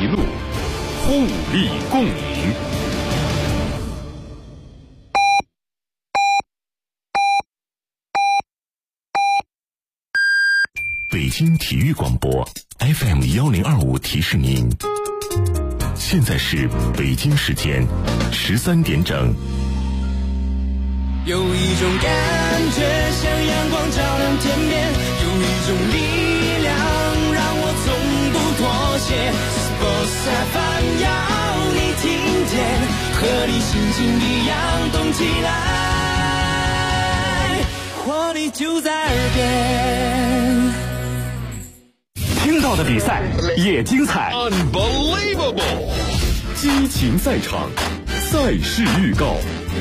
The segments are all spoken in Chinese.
路，互利共赢。北京体育广播 FM1025提示您，现在是北京时间13点整。 有一种感觉像阳光照亮天边，有一种力量让我从不妥协。Sports FM 要你听见，和你心情一样动起来，活力就在耳边。 听到的比赛也精彩 Unbelievable 激情赛场，赛事预告。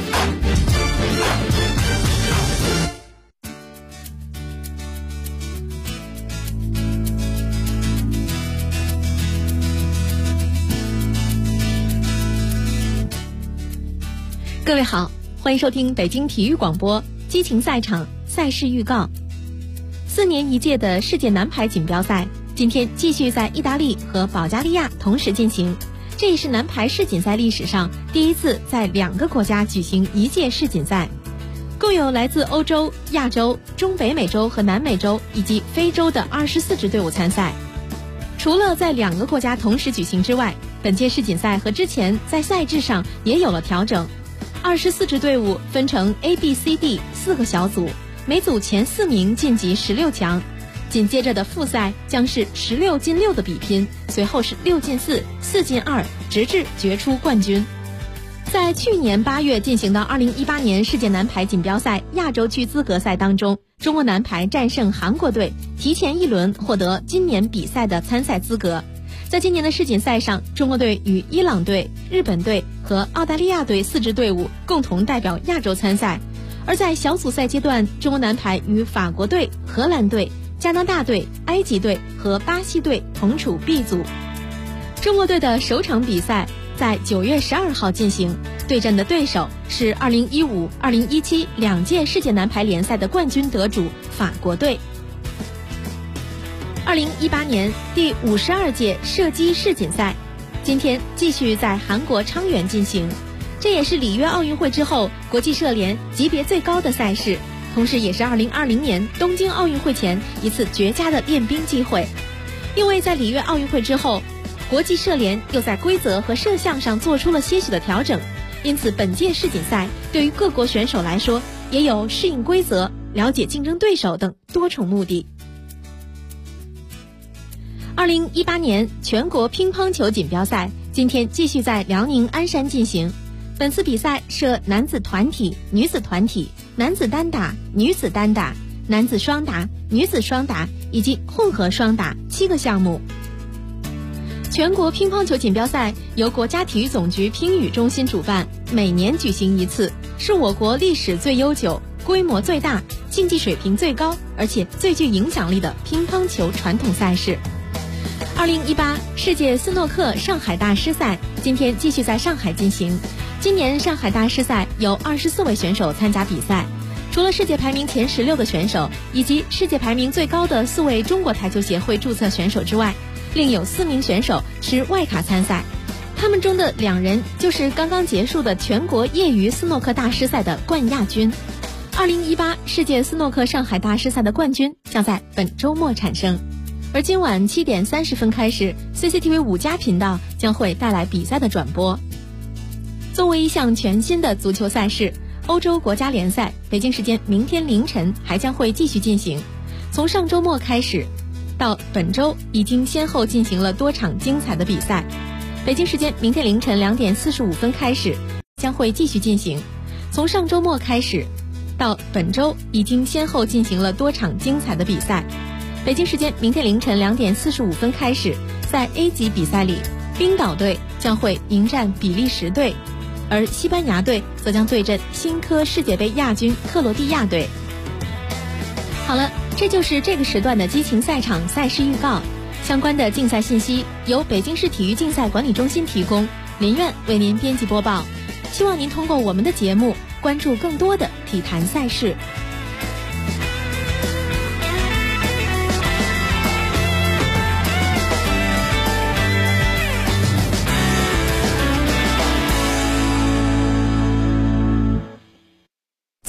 各位好，欢迎收听北京体育广播激情赛场赛事预告。4年一届的世界男排锦标赛今天继续在意大利和保加利亚同时进行，这也是男排世锦赛历史上第一次在2个国家举行一届世锦赛。共有来自欧洲、亚洲、中北美洲和南美洲以及非洲的24支队伍参赛。除了在2个国家同时举行之外，本届世锦赛和之前在赛制上也有了调整。24支队伍分成 A、B、C、D 4个小组，每组前4名晋级16强。紧接着的复赛将是16进6的比拼，随后是6进4、4进2，直至决出冠军。在去年8月进行的2018年世界男排锦标赛亚洲区资格赛当中，中国男排战胜韩国队，提前1轮获得今年比赛的参赛资格。在今年的世锦赛上，中国队与伊朗队、日本队和澳大利亚队4支队伍共同代表亚洲参赛。而在小组赛阶段，中国男排与法国队、荷兰队、加拿大队、埃及队和巴西队同处 B 组。中国队的首场比赛在9月12号进行，对阵的对手是2015、2017 2届世界男排联赛的冠军得主法国队。2018年第52届射击世锦赛今天继续在韩国昌原进行，这也是里约奥运会之后国际射联级别最高的赛事，同时也是2020年东京奥运会前一次绝佳的练兵机会。因为在里约奥运会之后，国际射联又在规则和射向上做出了些许的调整，因此本届世锦赛对于各国选手来说也有适应规则、了解竞争对手等多重目的。2018年全国乒乓球锦标赛今天继续在辽宁鞍山进行，本次比赛设男子团体、女子团体、男子单打、女子单打、男子双打、女子双打以及混合双打7个项目。全国乒乓球锦标赛由国家体育总局乒羽中心主办，每年举行一次，是我国历史最悠久、规模最大、竞技水平最高而且最具影响力的乒乓球传统赛事。2018世界斯诺克上海大师赛今天继续在上海进行。今年上海大师赛有24位选手参加比赛，除了世界排名前16的选手以及世界排名最高的4位中国台球协会注册选手之外，另有4名选手持外卡参赛。他们中的2人就是刚刚结束的全国业余斯诺克大师赛的冠亚军。2018世界斯诺克上海大师赛的冠军将在本周末产生。而今晚7点30分开始 ，CCTV 5+频道将会带来比赛的转播。作为一项全新的足球赛事，欧洲国家联赛北京时间明天凌晨还将会继续进行。从上周末开始到本周，已经先后进行了多场精彩的比赛。北京时间明天凌晨2点45分开始将会继续进行。从上周末开始到本周，已经先后进行了多场精彩的比赛。北京时间明天凌晨2点45分开始，在 A 级比赛里，冰岛队将会迎战比利时队，而西班牙队则将对阵新科世界杯亚军克罗地亚队。好了，这就是这个时段的激情赛场赛事预告。相关的竞赛信息由北京市体育竞赛管理中心提供，林苑为您编辑播报。希望您通过我们的节目关注更多的体坛赛事。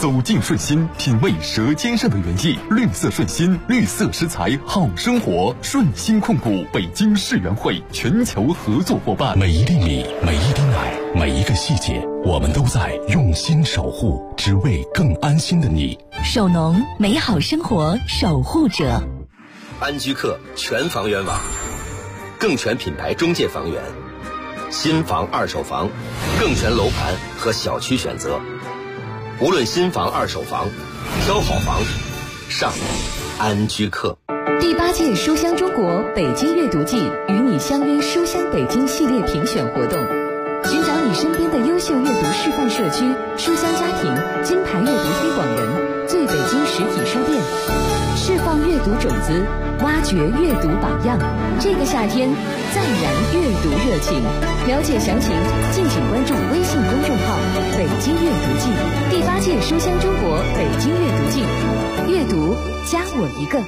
走进顺心，品味舌尖上的原意。绿色顺心，绿色食材好生活。顺心控股北京世园会全球合作伙伴。 每一粒米，每一滴奶，每一个细节，我们都在用心守护，只为更安心的你。 首农，美好生活守护者。 安居客全房源网，更全品牌中介房源，新房、二手房，更全楼盘和小区选择。无论新房、二手房，挑好房，上安居客。 第8届书香中国北京阅读季与你相约书香北京系列评选活动，寻找你身边的优秀阅读示范社区、书香家庭、金牌阅读推广人、最北京实体书店，释放阅读种子，挖掘阅读榜样。这个夏天再燃阅读热情。了解详情，敬请关注微信公众号“北京阅读季”。第8届书香中国北京阅读季，阅读加我一个。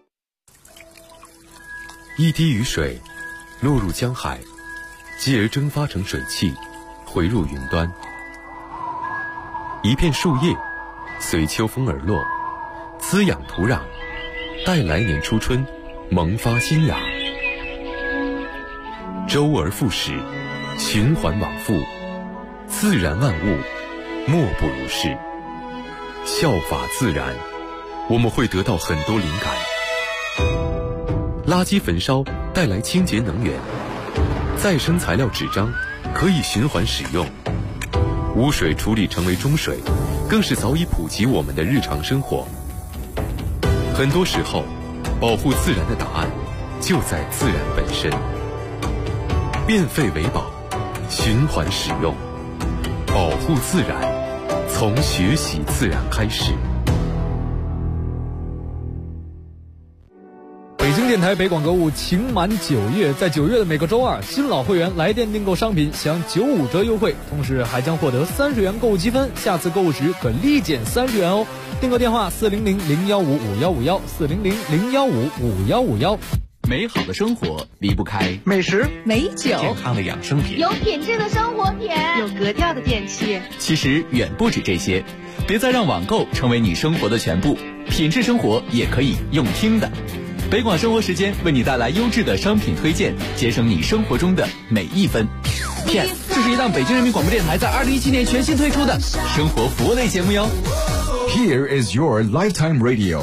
一滴雨水落入江海，继而蒸发成水汽，回入云端。一片树叶随秋风而落，滋养土壤，待来年初春萌发新芽。周而复始，循环往复，自然万物莫不如是。效法自然，我们会得到很多灵感。垃圾焚烧带来清洁能源，再生材料纸张可以循环使用，污水处理成为中水，更是早已普及我们的日常生活。很多时候，保护自然的答案就在自然本身。变废为宝，循环使用，保护自然，从学习自然开始。 北京电台北广购物情满9月，在9月的每个周二，新老会员来电订购商品享95折优惠，同时还将获得30元购物积分，下次购物时可立减30元哦。订购电话400-015-5151 400-015-5151。 美好的生活离不开美食、 美酒、 健康的养生品， 有品质的生活品， 有格调的电器。 其实远不止这些，别再让网购成为你生活的全部，品质生活也可以用听的。北广生活时间为你带来优质的商品推荐，节省你生活中的每一分。P.S. 这是一档北京人民广播电台在2017年全新推出的生活服务类节目哟。 Here is your lifetime radio。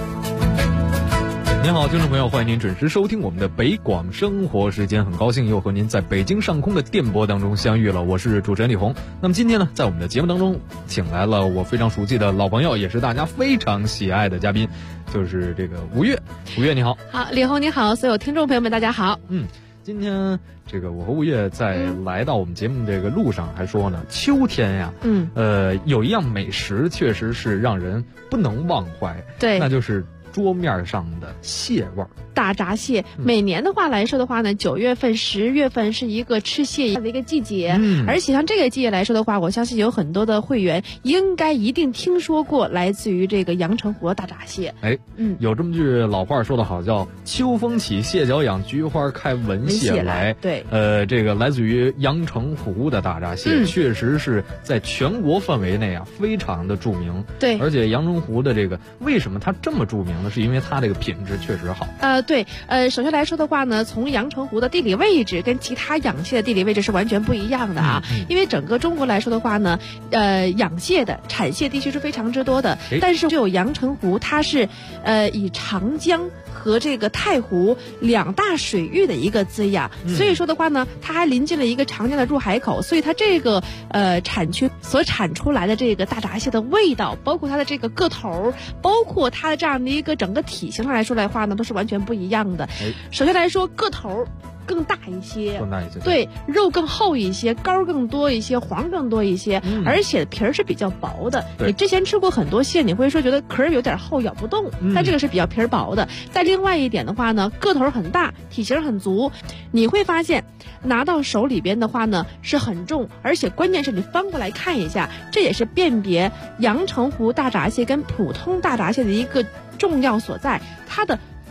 您好，听众朋友，欢迎您准时收听我们的北广生活时间，很高兴又和您在北京上空的电波当中相遇了，我是主持人李红。那么今天呢，在我们的节目当中请来了我非常熟悉的老朋友，也是大家非常喜爱的嘉宾，就是这个吴越。吴越你好。 好，李红你好，所有听众朋友们大家好。 今天这个我和吴越在来到我们节目这个路上还说呢，秋天呀，有一样美食确实是让人不能忘怀， 对， 那就是桌面上的蟹味儿。 大闸蟹，每年的话来说的话呢，9月份、10月份是一个吃蟹的一个季节，而且像这个季节来说的话，我相信有很多的会员一定听说过来自于这个阳澄湖的大闸蟹。 有这么句老话说得好，叫秋风起，蟹脚痒，菊花开，闻蟹来。 对， 这个来自于阳澄湖的大闸蟹，确实是在全国范围内啊非常的著名。 对， 而且阳澄湖的这个为什么它这么著名呢？是因为它这个品质确实好。 对，首先来说的话呢，从阳澄湖的地理位置跟其他养蟹的地理位置是完全不一样的啊。因为整个中国来说的话呢，养蟹的产蟹地区是非常之多的，但是只有阳澄湖它是以长江和这个太湖2大水域的一个滋养，所以说的话呢，它还临近了一个长江的入海口，所以它这个产区所产出来的这个大闸蟹的味道，包括它的这个个头，包括它的这样的一个整个体型上来说的话呢，都是完全不一样的。首先来说个头更大一些，对，肉更厚一些，膏更多一些，黄更多一些，而且皮儿是比较薄的。你之前吃过很多蟹，你会说觉得壳有点厚，咬不动，但这个是比较皮儿薄的。再另外一点的话呢，个头很大，体型很足，你会发现拿到手里边的话呢是很重，而且关键是你翻过来看一下，这也是辨别阳澄湖大闸蟹跟普通大闸蟹的一个重要所在，它的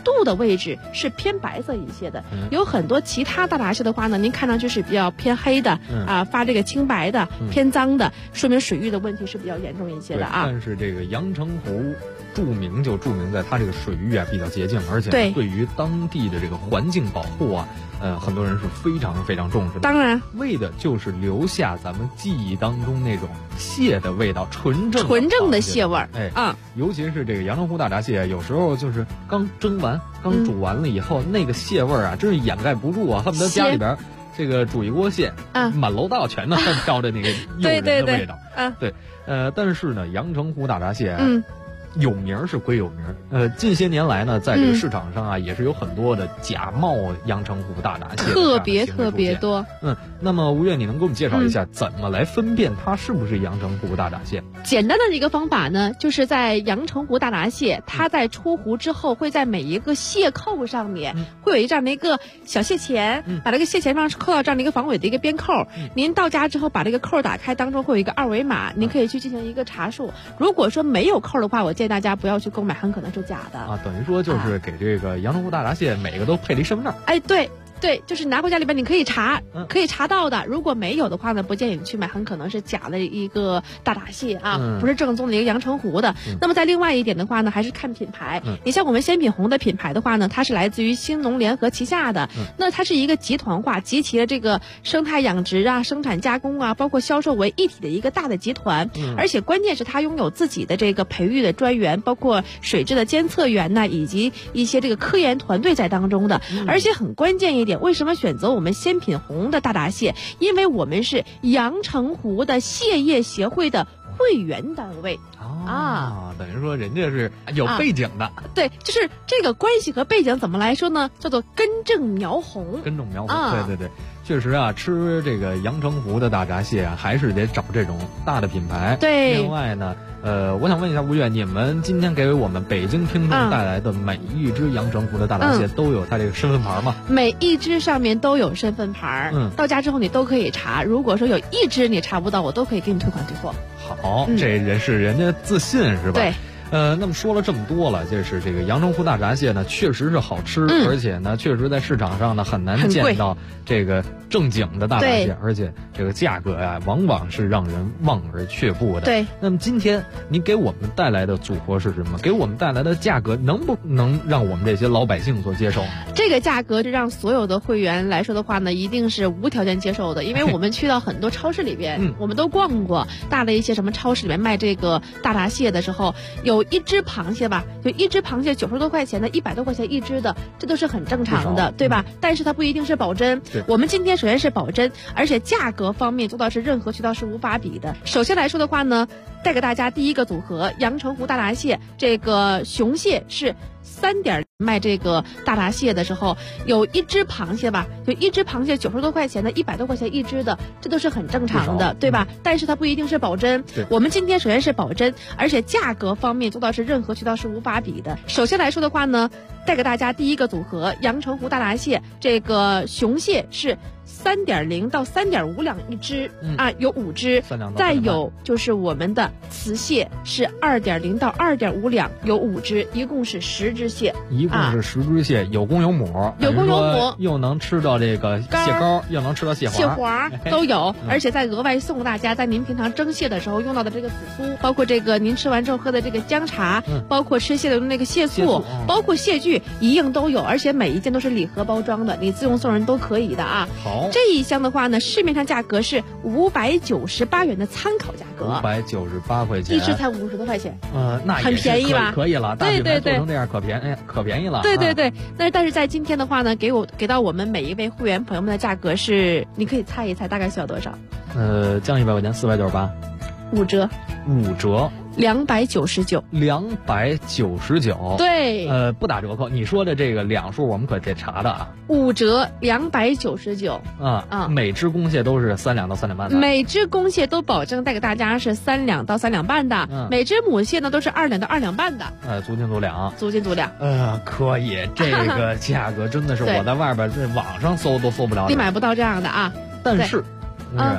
肚的位置是偏白色一些的。有很多其他大闸蟹的话呢，您看上去是比较偏黑的发这个青白的偏脏的，说明水域的问题是比较严重一些的啊。 但是这个阳澄湖著名在它这个水域比较洁净，而且对于当地的这个环境保护很多人是非常非常重视的。 当然， 为的就是留下咱们记忆当中那种蟹的味道，纯正的蟹味儿。 尤其是这个阳澄湖大闸蟹，有时候就是刚蒸完、刚煮完了以后，那个蟹味儿真是掩盖不住啊，恨不得家里边这个煮一锅蟹，满楼道全都飘着那个诱人的味道。但是呢，阳澄湖大闸蟹有名是归有名，近些年来呢，在这个市场上也是有很多的假冒阳澄湖大闸蟹， 特别多。 那么吴越，你能给我们介绍一下怎么来分辨它是不是阳澄湖大闸蟹？ 简单的一个方法呢，就是在阳澄湖大闸蟹，它在出湖之后，会在每一个蟹扣上面会有这样的一个小蟹钳，把这个蟹钳上扣到这样的一个防伪的一个边扣。您到家之后把这个扣打开，当中会有一个二维码，您可以去进行一个查数。如果说没有扣的话，我建议大家不要去购买，很可能是假的等于说就是给这个阳澄湖大闸蟹每个都配了一身份证。 对，就是拿回家里边你可以查，可以查到的。如果没有的话呢，不建议你去买，很可能是假的一个大闸蟹不是正宗的一个阳澄湖的。那么在另外一点的话呢，还是看品牌。你像我们鲜品红的品牌的话呢，它是来自于兴农联合旗下的，那它是一个集团化，集齐了这个生态养殖生产加工包括销售为一体的一个大的集团。而且关键是它拥有自己的这个培育的专员，包括水质的监测员以及一些这个科研团队在当中的。而且很关键一点，为什么选择我们鲜品红的大闸蟹？因为我们是阳澄湖的蟹业协会的会员单位等于说人家是有背景的。 对，就是这个关系和背景怎么来说呢？叫做根正苗红。 对，确实吃这个阳澄湖的大闸蟹还是得找这种大的品牌。 对， 另外呢我想问一下吴越，你们今天给我们北京听众带来的每一只阳澄湖的大闸蟹都有它这个身份牌吗？ 每一只上面都有身份牌，到家之后你都可以查。如果说有一只你查不到，我都可以给你退款退货。 好，这人是人家自信是吧？ 对。 那么说了这么多了，就是这个阳澄湖大闸蟹呢，确实是好吃，而且呢，确实在市场上呢很难见到这个正经的大闸蟹，而且这个价格往往是让人望而却步的。 对。 那么今天您给我们带来的组合是什么？给我们带来的价格能不能让我们这些老百姓所接受？ 这个价格是让所有的会员来说的话呢，一定是无条件接受的，因为我们去到很多超市里边，我们都逛过大的一些什么超市里面卖这个大闸蟹的时候，有一只螃蟹就一只螃蟹90多块钱的，100多块钱一只的，这都是很正常的，对吧？但是它不一定是保真。我们今天首先是保真，而且价格方面做到是任何渠道是无法比的。首先来说的话呢，带给大家第一个组合阳澄湖大闸蟹，这个雄蟹是3.0卖这个大闸蟹的时候，有一只螃蟹就一只螃蟹90多块钱的，100多块钱一只的，这都是很正常的，对吧？但是它不一定是保真。我们今天首先是保真，而且价格方面做到是任何渠道是无法比的。首先来说的话呢，带给大家第一个组合阳澄湖大闸蟹，这个雄蟹是3.0到3.5两一只有5只，再有就是我们的雌蟹是2.0到2.5两，有5只，一共是10只蟹， 一共是10只蟹，有公有母，又能吃到这个蟹膏，又能吃到蟹黄都有。而且再额外送大家，在您平常蒸蟹的时候用到的这个紫苏，包括这个您吃完之后喝的这个姜茶，包括吃蟹的那个蟹醋，包括蟹具，一应都有，而且每一件都是礼盒包装的，你自用送人都可以的好， 这一箱的话呢，市面上价格是598元的参考价格 ，598块钱， 一只才50多块钱， 那很便宜吧？ 可以了，大品牌做成这样可便宜了。 对，但是在今天的话呢，给到我们每一位会员朋友们的价格是，你可以猜一猜大概需要多少？ 降100块钱，498，5折 ，299，对， 不打折扣。你说的这个两数我们可得查的 5折299 每只公蟹都是3两到3两半的， 每只公蟹都保证带给大家是3两到3两半的，每只母蟹呢都是2两到2两半的， 足斤足两，可以，这个价格真的是我在外边这网上搜都搜不了， 你买不到这样的但是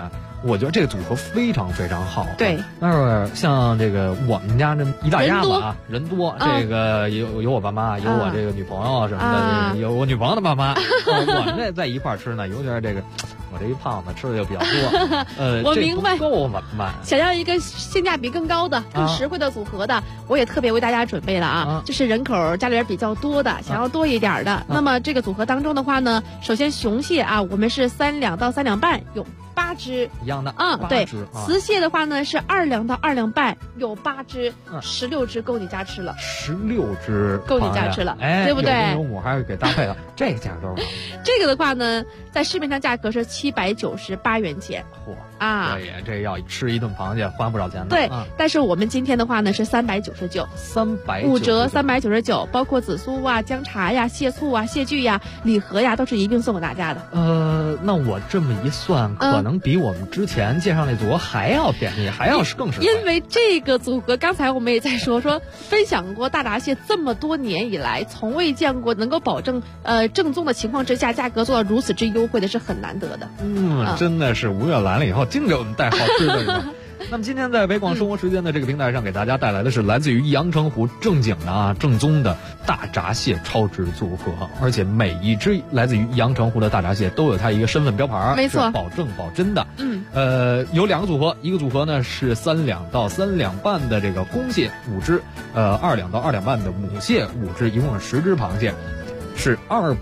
我觉得这个组合非常非常好。 对， 但是像这个我们家这一大家子啊，人多，这个有我爸妈，有我这个女朋友什么的，有我女朋友的爸妈，我们这在一块吃呢，有点这个。我这一胖子吃的就比较多， 我明白， 够满。 想要一个性价比更高的、更实惠的组合的，我也特别为大家准备了啊，就是人口家里人比较多的，想要多一点的。那么这个组合当中的话呢，首先雄蟹啊，我们是3两到3两半，有8只一样的对，雌蟹的话呢是2两到2两半，有8只，16只够你家吃了 ，16只够你家吃了，对不对？ 有母还是给搭配了，这个价格这个的话呢，在市面上价格是798元钱。 嚯这要吃一顿螃蟹花不少钱的。 对，但是我们今天的话呢是399，5折399，包括紫苏啊、姜茶呀、蟹醋啊、蟹具呀、礼盒呀，都是一并送给大家的。 那我这么一算，可能比我们之前介绍那组合还要便宜，还要更实惠。 因为这个组合，刚才我们也在说分享过大闸蟹这么多年以来，从未见过能够保证正宗的情况之下，价格做到如此之优惠的是很难得的。 真的是5月来了以后，净给我们带好吃的人。那么今天在北广生活时间的这个平台上，给大家带来的是来自于阳澄湖正经的正宗的大闸蟹超值组合，而且每一只来自于阳澄湖的大闸蟹都有它一个身份标牌， 没错， 保证保真的。有2个组合，一个组合呢是3两到3两半的这个公蟹5只，2两到2两半的母蟹5只，一共是10只螃蟹。是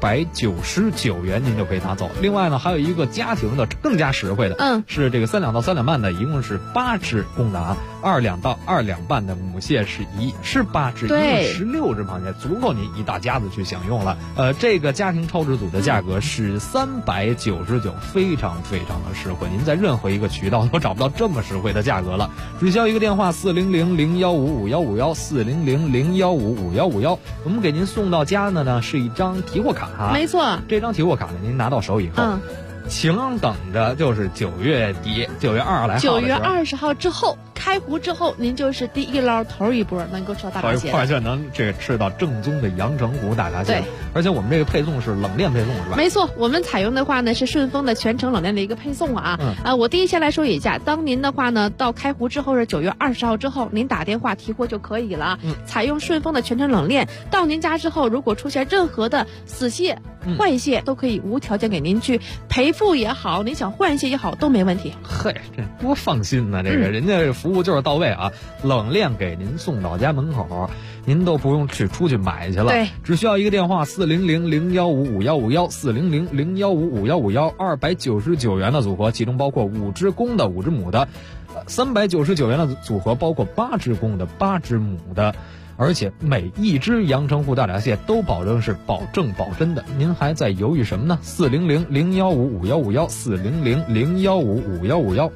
299元，您就可以拿走。另外呢，还有一个家庭的更加实惠的，是这个3两到3两半的，一共是8只公的啊，2两到2两半的母蟹是8只，一共16只螃蟹，足够您一大家子去享用了。这个家庭超值组的价格是399，非常非常的实惠，您在任何一个渠道都找不到这么实惠的价格了。只需要一个电话400-015-5151，400-015-5151，我们给您送到家的呢是一张提货卡哈， 没错， 这张提货卡呢，您拿到手以后，请等着就是9月底，9月20来号，9 月20号之后开湖之后，您就是第一捞头一波能够吃到大闸蟹， 而且能这个吃到正宗的阳澄湖大闸蟹。对，而且我们这个配送是冷链配送是吧？ 没错，我们采用的话呢是顺丰的全程冷链的一个配送啊。我第一先来说一下，当您的话呢到开湖之后是9月20号之后，您打电话提货就可以了。采用顺丰的全程冷链，到您家之后，如果出现任何的死蟹、坏蟹，都可以无条件给您去赔付也好，您想换蟹也好都没问题。 嘿，这多放心呢，这个人家这服务就是到位啊，冷链给您送到家门口，您都不用出去买去了， 对， 只需要一个电话400-015-5151，400-015-5151，299元的组合，其中包括5只公的5只母的，399元的组合包括8只公的8只母的。而且每一只阳澄湖大闸蟹都保证是保证保真的，您还在犹豫什么呢？400-015-5151，400-015-5151。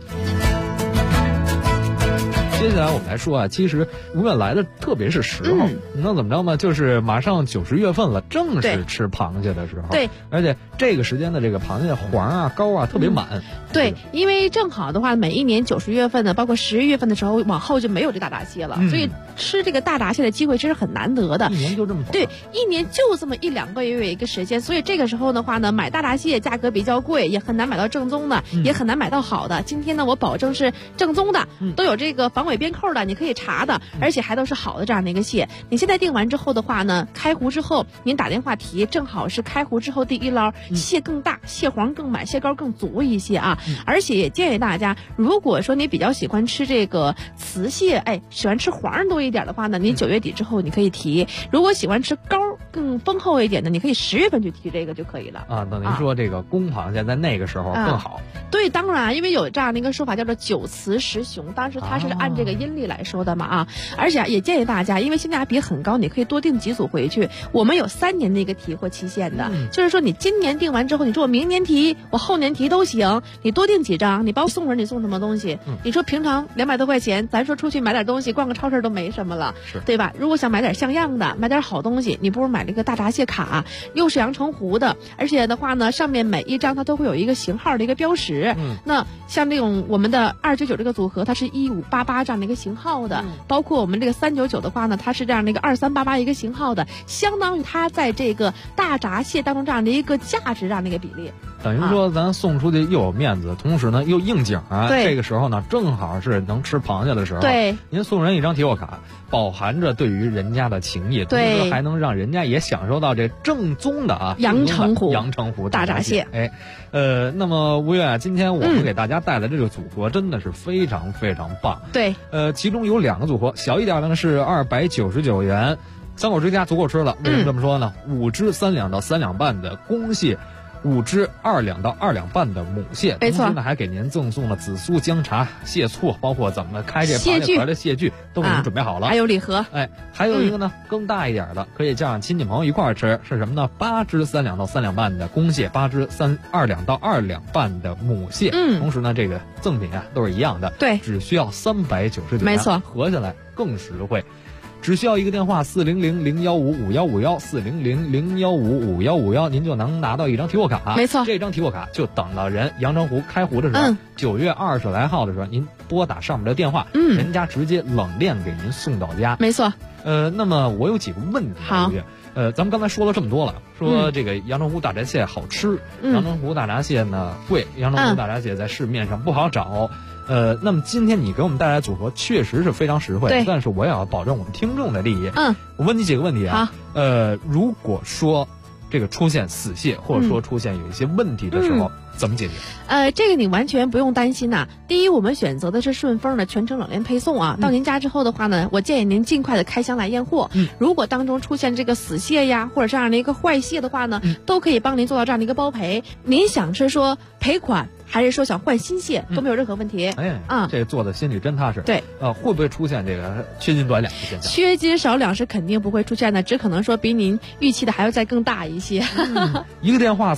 接下来我们来说啊，其实5月来的特别是时候，那怎么着呢？就是马上9、10月份了，正是吃螃蟹的时候。 对， 而且这个时间的这个螃蟹黄啊、膏啊特别满。 对，因为正好的话，每一年9、10月份呢，包括11月份的时候，往后就没有这大闸蟹了，所以吃这个大闸蟹的机会真是很难得的。 一年就这么短。 对，一年就这么1、2个月有一个时间，所以这个时候的话呢，买大闸蟹价格比较贵，也很难买到正宗的，也很难买到好的。今天呢，我保证是正宗的，都有这个防伪边扣的，你可以查的，而且还都是好的这样的一个蟹。你现在订完之后的话呢，开湖之后您打电话提，正好是开湖之后第一捞，蟹更大，蟹黄更满，蟹膏更足一些啊。而且也建议大家，如果说你比较喜欢吃这个雌蟹，喜欢吃黄多一点的话呢，你9月底之后你可以提；如果喜欢吃膏更丰厚一点的，你可以10月份去提这个就可以了啊。等于说这个公螃蟹在那个时候更好。 对，当然，因为有这样的一个说法叫做9雌10雄，当时它是按这个阴历来说的嘛啊。而且也建议大家，因为性价比很高，你可以多订几组回去。我们有3年的一个提货期限的，就是说你今年订完之后，你说我明年提，我后年提都行，你多订几张，你包括送人，你送什么东西？你说平常200多块钱，咱说出去买点东西，逛个超市都没什么了，对吧？如果想买点像样的，买点好东西，你不如买这个大闸蟹卡，又是阳澄湖的，而且的话呢，上面每一张它都会有一个型号的一个标识。那像这种我们的299这个组合，它是1588这样的一个型号的，包括我们这个399的话呢，它是这样的一个2388一个型号的，相当于它在这个大闸蟹当中这样的一个价值这样的一个比例。 等于说咱送出去又有面子，同时呢又应景啊。 对， 这个时候呢正好是能吃螃蟹的时候。 对， 您送人一张提货卡，饱含着对于人家的情谊，同时还能让人家也享受到这正宗的阳澄湖大闸蟹。哎，那么吴越啊，今天我们给大家带来这个组合真的是非常非常棒。 对， 其中有2个组合，小一点的呢是299元。3口之家足够吃了，为什么这么说呢？5只3两到3两半的公蟹，5只2两到2两半的母蟹， 没错， 同时呢还给您赠送了紫苏、姜茶、蟹醋，包括怎么开这螃蟹壳的蟹具都给您准备好了， 还有礼盒。 哎，还有一个呢，更大一点的，可以叫上亲戚朋友一块儿吃，是什么呢？8只3两到3两半的公蟹，8只2两到2两半的母蟹。同时呢，这个赠品啊都是一样的， 对， 只需要399元， 没错， 合下来更实惠。只需要一个电话400-015-5151，400-015-5151，您就能拿到一张提货卡。 没错， 这张提货卡就等到人阳澄湖开湖的时候，9月20来号的时候，您拨打上面的电话，人家直接冷链给您送到家。 没错。 那么我有几个问题。 好。 咱们刚才说了这么多了，说这个阳澄湖大闸蟹好吃，阳澄湖大闸蟹呢贵，阳澄湖大闸蟹在市面上不好找。那么今天你给我们带来组合确实是非常实惠，但是我也要保证我们听众的利益。我问你几个问题啊。如果说这个出现死蟹，或者说出现有一些问题的时候，怎么解决？ 这个你完全不用担心呐。第一，我们选择的是顺丰的全程冷链配送啊。到您家之后的话呢，我建议您尽快的开箱来验货。如果当中出现这个死蟹呀，或者这样的一个坏蟹的话呢，都可以帮您做到这样的一个包赔。您想是说赔款，还是说想换新蟹，都没有任何问题。 这做的心里真踏实。 对， 会不会出现这个缺斤短两的现象？ 缺斤少两是肯定不会出现的，只可能说比您预期的还要再更大一些。 一个电话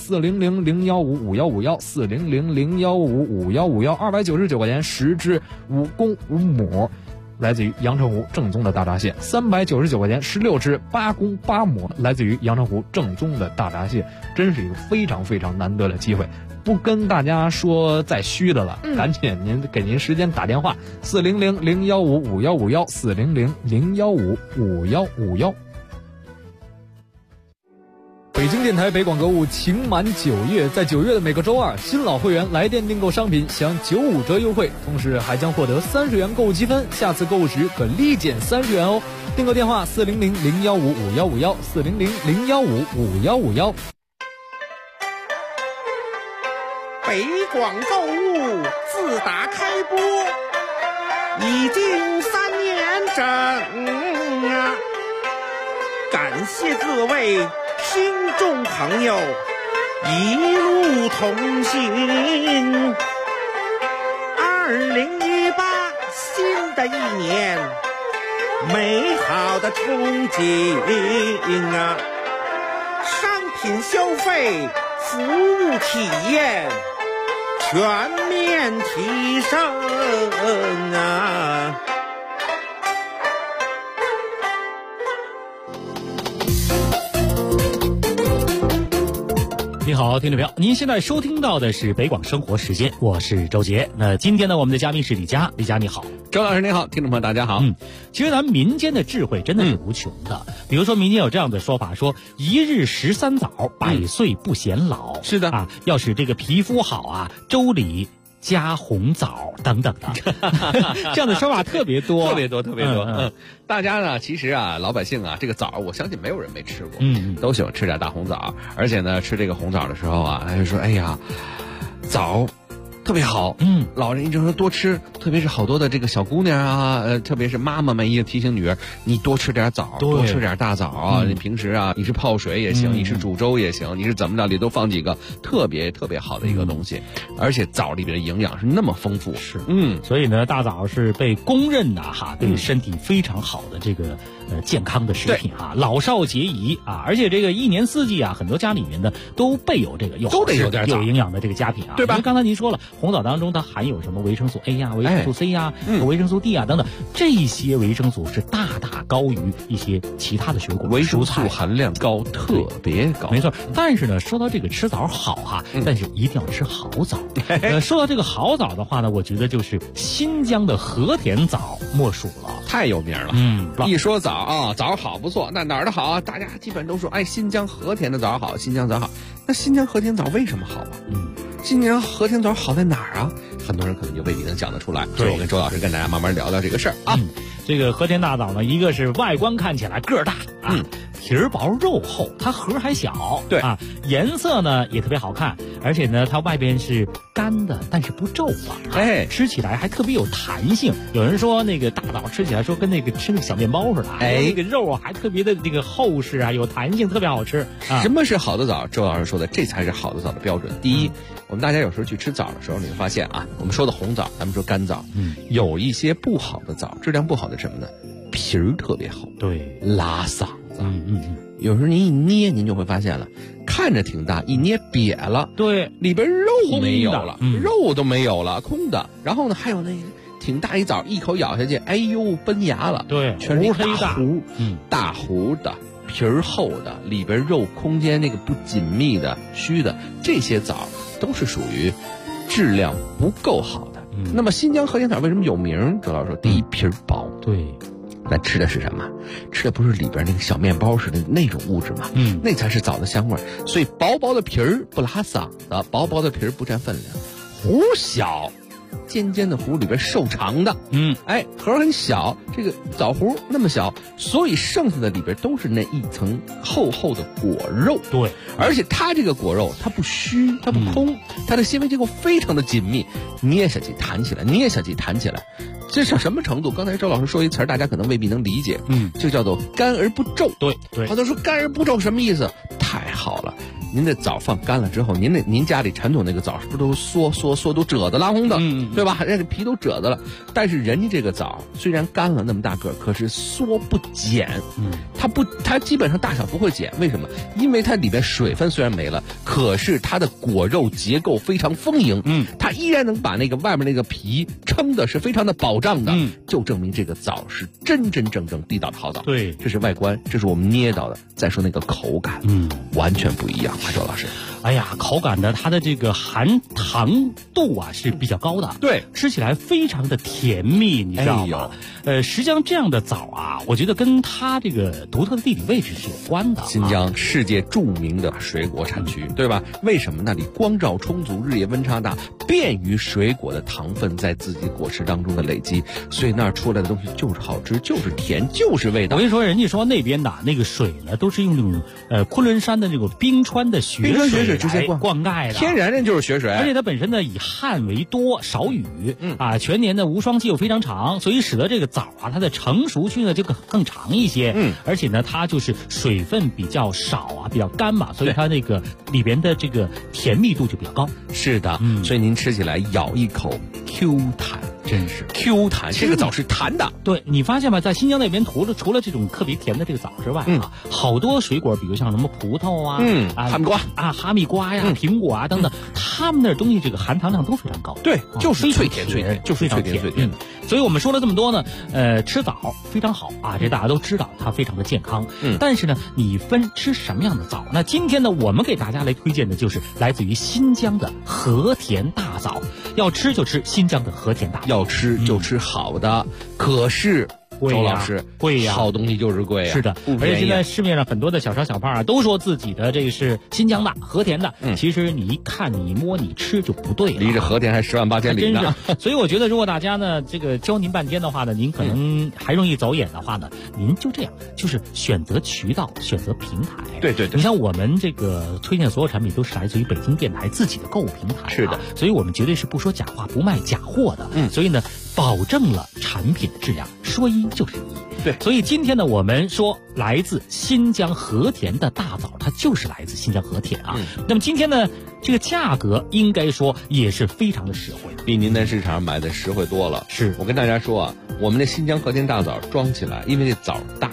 400-015-5151，400-015-5151，299块钱10只5公5母，来自于阳澄湖正宗的大闸蟹；399块钱16只8公8母，来自于阳澄湖正宗的大闸蟹。真是一个非常非常难得的机会，不跟大家说再虚的了，赶紧给您时间打电话400-015-5151，400-015-5151。北京电台北广购物情满9月，在9月的每个周二，新老会员来电订购商品享95折优惠，同时还将获得30元购物积分，下次购物时可立减30元哦。订购电话400-015-5151，400-015-5151。 北广购物自打开播已经3年整啊，感谢各位听众朋友一路同行。2018新的一年，美好的憧憬啊，商品消费、服务体验全面提升啊！ 你好，听众朋友，您现在收听到的是北广生活时间，我是周杰。那今天呢，我们的嘉宾是李佳，李佳你好。 周老师你好，听众朋友大家好。 其实咱们民间的智慧真的是无穷的。比如说民间有这样的说法，说一日13枣，100岁不显老。 是的啊，要使这个皮肤好啊，粥里加红枣等等的，这样的说法特别多， 特别多。大家呢，其实啊，老百姓啊，这个枣，我相信没有人没吃过，都喜欢吃点大红枣。而且呢，吃这个红枣的时候啊，就说，哎呀，枣特别好，老人一直说多吃，特别是好多的这个小姑娘啊，特别是妈妈们一直提醒女儿，你多吃点枣，多吃点大枣啊。你平时啊，你是泡水也行，你是煮粥也行，你是怎么着里都放几个，特别特别好的一个东西。而且枣里边的营养是那么丰富， 是，所以呢，大枣是被公认的对身体非常好的这个健康的食品老少皆宜啊。而且这个一年四季啊，很多家里面的都备有这个都得有点有营养的这个佳品啊， 对吧？ 因为刚才您说了，红枣当中它含有什么维生素 A 呀、维生素 C 呀、维生素 D 啊等等，这些维生素是大大高于一些其他的水果、 维生素含量高，特别高。 没错。但是呢，说到这个吃枣好但是一定要吃好枣。说到这个好枣的话呢，我觉得就是新疆的和田枣莫属了。 太有名了。一说枣啊，枣好不错，那哪儿的好啊？大家基本都说，哎，新疆和田的枣好，新疆枣好。那新疆和田枣为什么好啊？新疆和田枣好在哪儿啊？很多人可能就未必能讲得出来。所以我跟周老师跟大家慢慢聊聊这个事儿啊。 这个和田大枣呢，一个是外观看起来个儿大啊，皮儿薄肉厚，它核还小， 对啊，颜色呢也特别好看，而且呢它外边是干的，但是不皱啊， 哎， 吃起来还特别有弹性。有人说那个大枣吃起来说跟那个吃那个小面包似的，哎，那个肉还特别的这个厚实啊，有弹性，特别好吃。 什么是好的枣？周老师说的，这才是好的枣的标准。第一，我们大家有时候去吃枣的时候，你会发现啊，我们说的红枣，咱们说干枣，有一些不好的枣，质量不好的什么呢？皮儿特别厚， 对， 拉嗓子。有时候您一捏，您就会发现了，看着挺大，一捏瘪了， 对， 里边肉没有了，肉都没有了，空的。然后呢，还有那个挺大一枣，一口咬下去，哎呦，崩牙了， 对， 全是大糊，大糊的，皮儿厚的，里边肉空间那个不紧密的、虚的，这些枣都是属于质量不够好的。那么新疆和田枣为什么有名？周老师说，第一，皮儿薄， 对。 咱吃的是什么？吃的不是里边那个小面包似的那种物质嘛？那才是枣的香味。所以薄薄的皮儿不拉嗓子，薄薄的皮儿不占分量，核小，尖尖的核里边瘦长的，哎，核很小，这个枣核那么小，所以剩下的里边都是那一层厚厚的果肉。 对， 而且它这个果肉它不虚，它不空，它的纤维结构非常的紧密，捏下去弹起来，捏下去弹起来。这是什么程度？刚才周老师说一词儿，大家可能未必能理解。就叫做干而不皱。 对， 好多人说干而不皱什么意思？太好了，您的枣放干了之后，您家里陈总那个枣是不是都缩都褶子拉红的，对吧？人家皮都褶子了，但是人家这个枣虽然干了那么大个，可是缩不减，它基本上大小不会减。为什么？因为它里边水分虽然没了，可是它的果肉结构非常丰盈，它依然能把那个外面那个皮撑的是非常的保障的，就证明这个枣是真正地道的好枣。 对， 这是外观，这是我们捏到的。再说那个口感，完全不一样啊，周老师。 哎呀，口感的它的这个含糖度啊是比较高的， 对， 吃起来非常的甜蜜，你知道吗？实际上这样的枣啊，我觉得跟它这个独特的地理位置是有关的。 新疆世界著名的水果产区，对吧？为什么那里光照充足，日夜温差大，便于水果的糖分在自己果实当中的累积，所以那儿出来的东西就是好吃，就是甜，就是味道。 我跟你说，人家说那边的那个水呢，都是用那种昆仑山的这个冰川的雪水直接灌溉的， 天然的就是雪水， 而且它本身呢以旱为多，少雨，全年的无霜期又非常长，所以使得这个枣啊，它的成熟期呢就更长一些，而且呢它就是水分比较少啊，比较干嘛，所以它那个里边的这个甜蜜度就比较高。 是的，所以您吃起来咬一口 Q 弹。 真是 Q 弹，这个枣是弹的。 对，你发现吗？在新疆那边，除了这种特别甜的这个枣之外好多水果，比如像什么葡萄啊， 哈密瓜啊，哈密瓜呀，苹果啊等等，他们那东西这个含糖量都非常高。 对，就是脆甜，就是脆甜。 所以我们说了这么多呢，吃枣非常好啊，这大家都知道，它非常的健康。但是呢，你分吃什么样的枣？那今天呢，我们给大家来推荐的就是来自于新疆的和田大枣。要吃就吃新疆的和田大枣， 要吃就吃好的。可是周老师， 贵呀， 好东西就是贵呀。 是的，而且现在市面上很多的小商小贩啊，都说自己的这个是新疆的和田的，其实你一看、你摸、你吃就不对了， 离着和田还108000里呢。 所以我觉得，如果大家呢这个教您半天的话呢，您可能还容易走眼的话呢，您就这样，就是选择渠道、选择平台。 对， 你像我们这个推荐的所有产品都是来自于北京电台自己的购物平台， 是的， 所以我们绝对是不说假话、不卖假货的。所以呢，保证了产品的质量，说一就是一。 对， 所以今天呢，我们说来自新疆和田的大枣，它就是来自新疆和田啊。那么今天呢，这个价格应该说也是非常的实惠， 比您在市场上买的实惠多了。 是我跟大家说啊，我们的新疆和田大枣装起来，因为这枣大，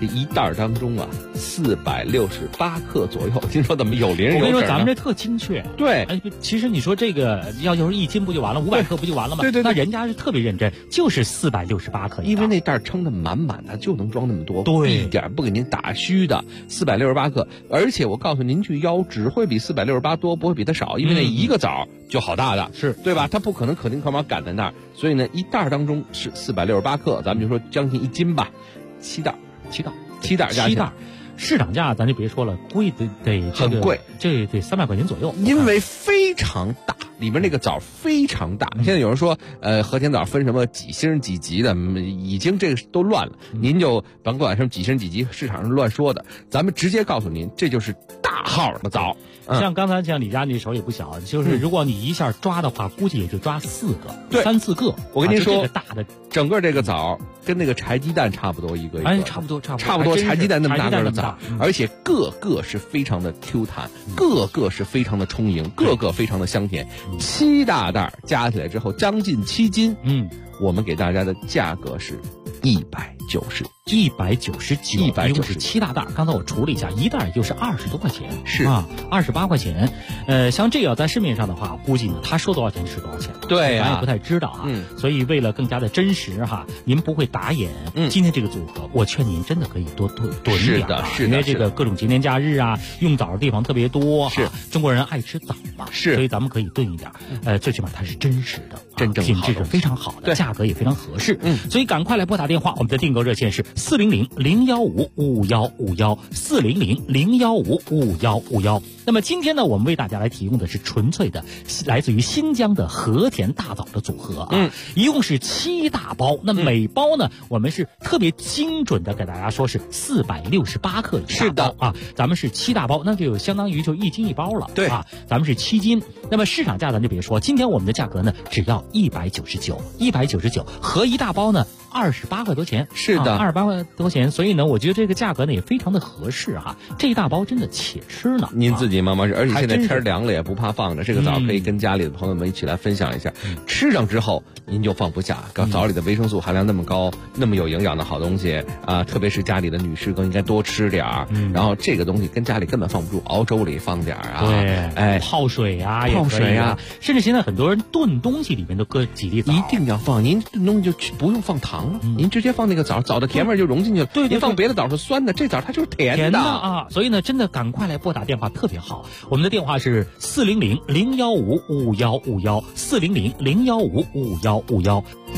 这一袋当中啊，468克左右。听说怎么有零有整？ 我跟你说，咱们这特精确。 对， 哎，其实你说这个要是1斤不就完了，500克不就完了吗？ 对。 那人家是特别认真，就是468克， 因为那袋撑得满满的，就能装那么多， 对， 一点不给您打虚的。468克，而且我告诉您，去腰只会比468多，不会比它少，因为那一个枣就好大的， 是对吧？它不可能可丁可卯赶在那儿，所以呢，一袋当中是468克，咱们就说将近1斤吧，7袋加起来。 市场价咱就别说了，贵得很贵， 这得300块钱左右， 因为非常大，里面那个枣非常大。现在有人说，和田枣分什么几星几级的，已经这个都乱了。您就甭管什么几星几级，市场上乱说的，咱们直接告诉您，这就是大号的枣。 像刚才像李佳，你手也不小，就是如果你一下抓的话，估计也就抓4个， 对 ，3、4个。 我跟您说， 这个大的整个这个枣跟那个柴鸡蛋差不多一个， 哎，差不多， 柴鸡蛋那么大个的枣，而且个个是非常的 Q 弹，个个是非常的充盈，个个非常的香甜。7大袋加起来之后将近7斤，我们给大家的价格是199， 一共是7大袋。刚才我除了一下，一袋也就是20多块钱， 是啊，28块钱。像这个在市面上的话，估计呢，他说多少钱是多少钱， 对咱也不太知道啊。所以为了更加的真实哈，您不会打眼。今天这个组合，我劝您真的可以多囤点。 是的， 因为这个各种节年假日啊，用枣的地方特别多， 是中国人爱吃枣嘛， 是， 所以咱们可以炖一点。最起码它是真实的， 真正品质是非常好的，价格也非常合适。所以赶快来拨打电话，我们的订购热线是400-015-515，400-015-515。那么今天呢，我们为大家来提供的是纯粹的来自于新疆的和田大枣的组合啊，一共是7大包。那每包呢，我们是特别精准的给大家说是468克一大包。 是的啊，咱们是7大包，那就相当于就1斤1包了。 对啊，咱们是7斤。那么市场价咱就别说，今天我们的价格呢只要199，合一大包呢28块多钱。 是的 ，28块多钱。所以呢，我觉得这个价格呢也非常的合适哈。这一大包真的且吃呢， 您自己慢慢吃，而且现在天凉了也不怕放着，这个枣可以跟家里的朋友们一起来分享一下。吃上之后您就放不下，枣里的维生素含量那么高，那么有营养的好东西啊，特别是家里的女士更应该多吃点儿。然后这个东西跟家里根本放不住，熬粥里放点儿啊， 对， 哎， 泡水啊， 泡水啊， 甚至现在很多人炖东西里面都搁几粒枣， 一定要放。您炖东西就不用放糖了，您直接放那个枣的甜味就融进去了。 对， 您放别的枣是酸的，这枣它就是甜的啊。所以呢，真的赶快来拨打电话特别好，我们的电话是400-015-5151，400-015-5151。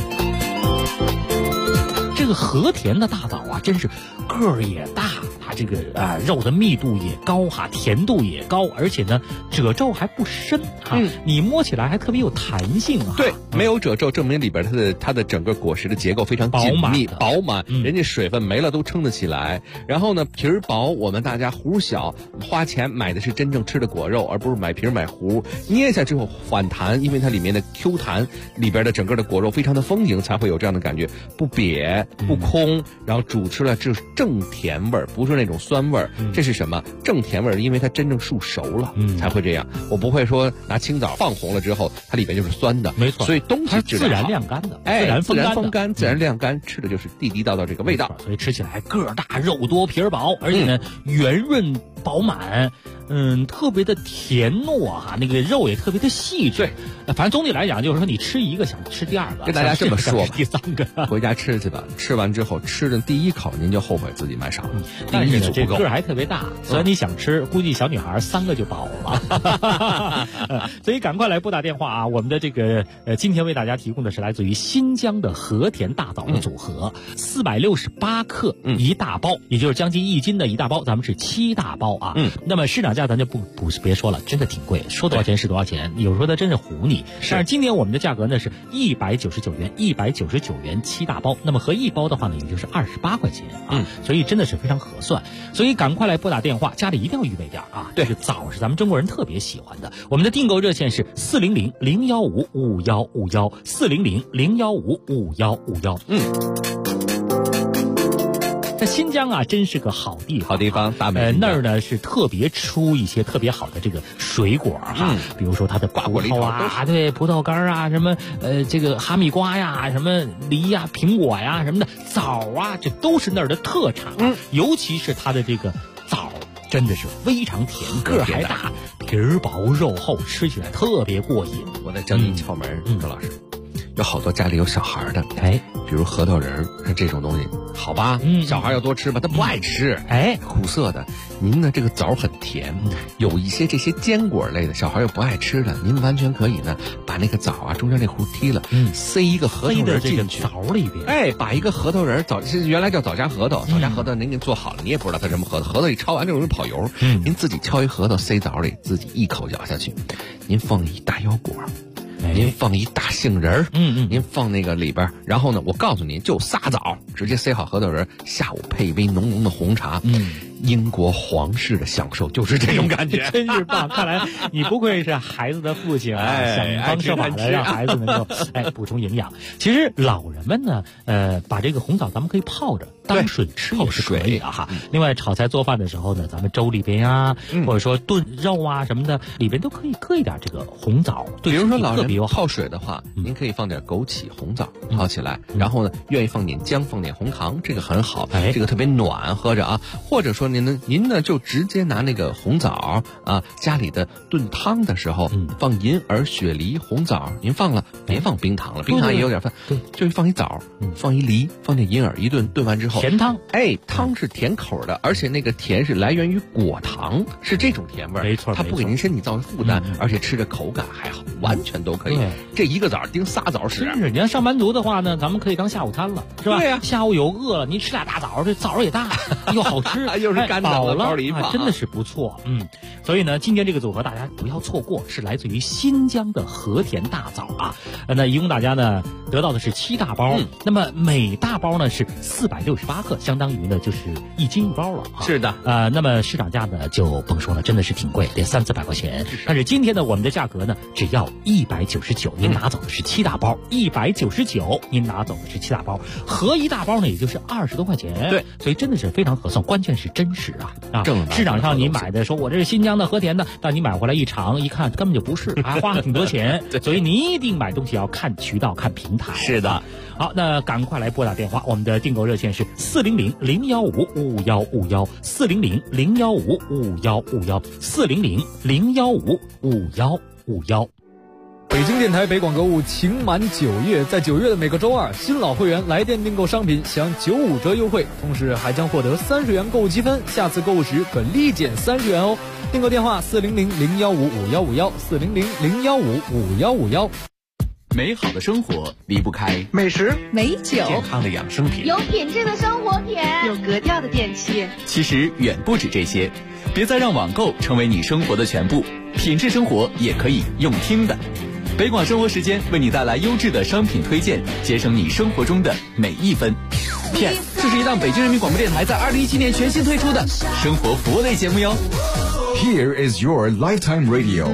这个和田的大枣啊，真是个儿也大，它这个肉的密度也高哈，甜度也高，而且呢褶皱还不深哈，你摸起来还特别有弹性啊。 对，没有褶皱，证明里边它的整个果实的结构非常紧密饱满，人家水分没了都撑得起来。然后呢，皮儿薄，我们大家核小，花钱买的是真正吃的果肉，而不是买皮儿买核。捏下之后反弹，因为它里面的 Q 弹，里边的整个的果肉非常的丰盈，才会有这样的感觉，不瘪不空，然后煮出来就是正甜味儿，不是那种酸味儿。这是什么？正甜味儿，因为它真正熟了，才会这样。我不会说拿青枣放红了之后，它里边就是酸的， 没错。 所以东西自然晾干的， 自然风干，自然晾干，吃的就是地地道道这个味道。 所以吃起来个儿大、肉多、皮儿薄，而且呢圆润饱满。特别的甜糯哈，那个肉也特别的细致。对，反正总体来讲，就是说你吃一个想吃第二个， 跟大家这么说吧， 第三个回家吃去吧。吃完之后吃的第一口，您就后悔自己买少了。 但是呢，这个儿还特别大，虽然你想吃，估计小女孩3个就饱了。所以赶快来拨打电话啊！我们的这个今天为大家提供的是来自于新疆的和田大枣的组合，468克一大包，也就是将近1斤的一大包，咱们是7大包啊。那么市场价咱就别说了，真的挺贵，说多少钱是多少钱，有时候它真是唬你。但是今天我们的价格呢是199元，199元7大包，那么合一包的话呢，也就是28块钱啊，所以真的是非常合算。所以赶快来拨打电话，家里一定要预备点啊。 对， 这个枣是咱们中国人特别喜欢的。我们的订购热线是400-015-5151，400-015-5151。 那新疆啊，真是个好地方， 好地方，大美。 那儿呢是特别出一些特别好的这个水果哈，比如说它的葡萄啊，对，葡萄干啊，什么这个哈密瓜呀，什么梨呀、苹果呀什么的，枣啊，这都是那儿的特产。尤其是它的这个枣，真的是非常甜，个儿还大，皮儿薄肉厚，吃起来特别过瘾。 我再教你窍门，周老师。有好多家里有小孩的，比如核桃仁儿这种东西，好吧，小孩要多吃吧，他不爱吃，苦涩的。您呢，这个枣很甜，有一些这些坚果类的，小孩又不爱吃的，您完全可以呢，把那个枣啊中间那核剔了，塞一个核桃仁进去， 枣里边， 把一个核桃仁枣，原来叫枣夹核桃，枣夹核桃您给做好了，你也不知道它什么核桃，核桃一焯完就容易跑油，您自己敲一核桃塞枣里，自己一口咬下去，您放一大腰果。您放一大杏仁儿，您放那个里边，然后呢，我告诉您，就仨枣，直接塞好核桃仁，下午配一杯浓浓的红茶，英国皇室的享受就是这种感觉， 真是棒！看来你不愧是孩子的父亲啊，想方设法的让孩子能够补充营养。其实老人们呢，把这个红枣咱们可以泡着当水吃也是可以的哈。另外炒菜做饭的时候呢，咱们粥里边呀，或者说炖肉啊什么的，里边都可以搁一点这个红枣。 比如说老人泡水的话，您可以放点枸杞、红枣泡起来，然后呢，愿意放点姜、放点红糖，这个很好，这个特别暖，喝着啊。或者说您呢就直接拿那个红枣啊，家里的炖汤的时候，放银耳、雪梨、红枣，您放了别放冰糖了，冰糖也有点饭，就放一枣，放一梨，放点银耳，一炖完之后， 甜汤， 汤是甜口的，而且那个甜是来源于果糖，是这种甜味儿， 没错， 它不给您身体造成负担，而且吃着口感还好，完全都可以。这一个枣盯仨枣使。 真是，你要上班族的话呢，咱们可以当下午餐了，是吧？ 对呀， 下午有饿了，你吃俩大枣，这枣也大，又好吃， 又是干枣了， 包里一放， 真的是不错。所以呢，今天这个组合大家不要错过，是来自于新疆的和田大枣啊。那一共大家呢得到的是7大包，那么每大包呢是468克，相当于呢就是1斤1包了。 是的， 那么市场价呢就甭说了，真的是挺贵，得300-400块钱。但是今天呢，我们的价格呢只要199，您拿走的是7大包，199，您拿走的是7大包，合一大包呢也就是20多块钱。 对， 所以真的是非常合算，关键是真实啊！ 市场上你买的说我这是新疆的和田的，但你买回来一尝一看根本就不是，还花了挺多钱。所以你一定买东西要看渠道、看平台。 是的， 好，那赶快来拨打电话，我们的订购热线是400-015-5151，400-015-5151，400-015-5151。 北京电台北广购物情满9月，在9月的每个周二，新老会员来电订购商品享95折优惠，同时还将获得30元购物积分，下次购物时可立减30元哦。订购电话400-015-5151，400-015-5151。 美好的生活离不开美食、 美酒、 健康的养生品， 有品质的生活品， 有格调的电器。 其实远不止这些，别再让网购成为你生活的全部，品质生活也可以用听的。北广生活时间为你带来优质的商品推荐，节省你生活中的每一分。这是一档北京人民广播电台在2017年全新推出的生活服务类节目哟。 Here is your lifetime radio。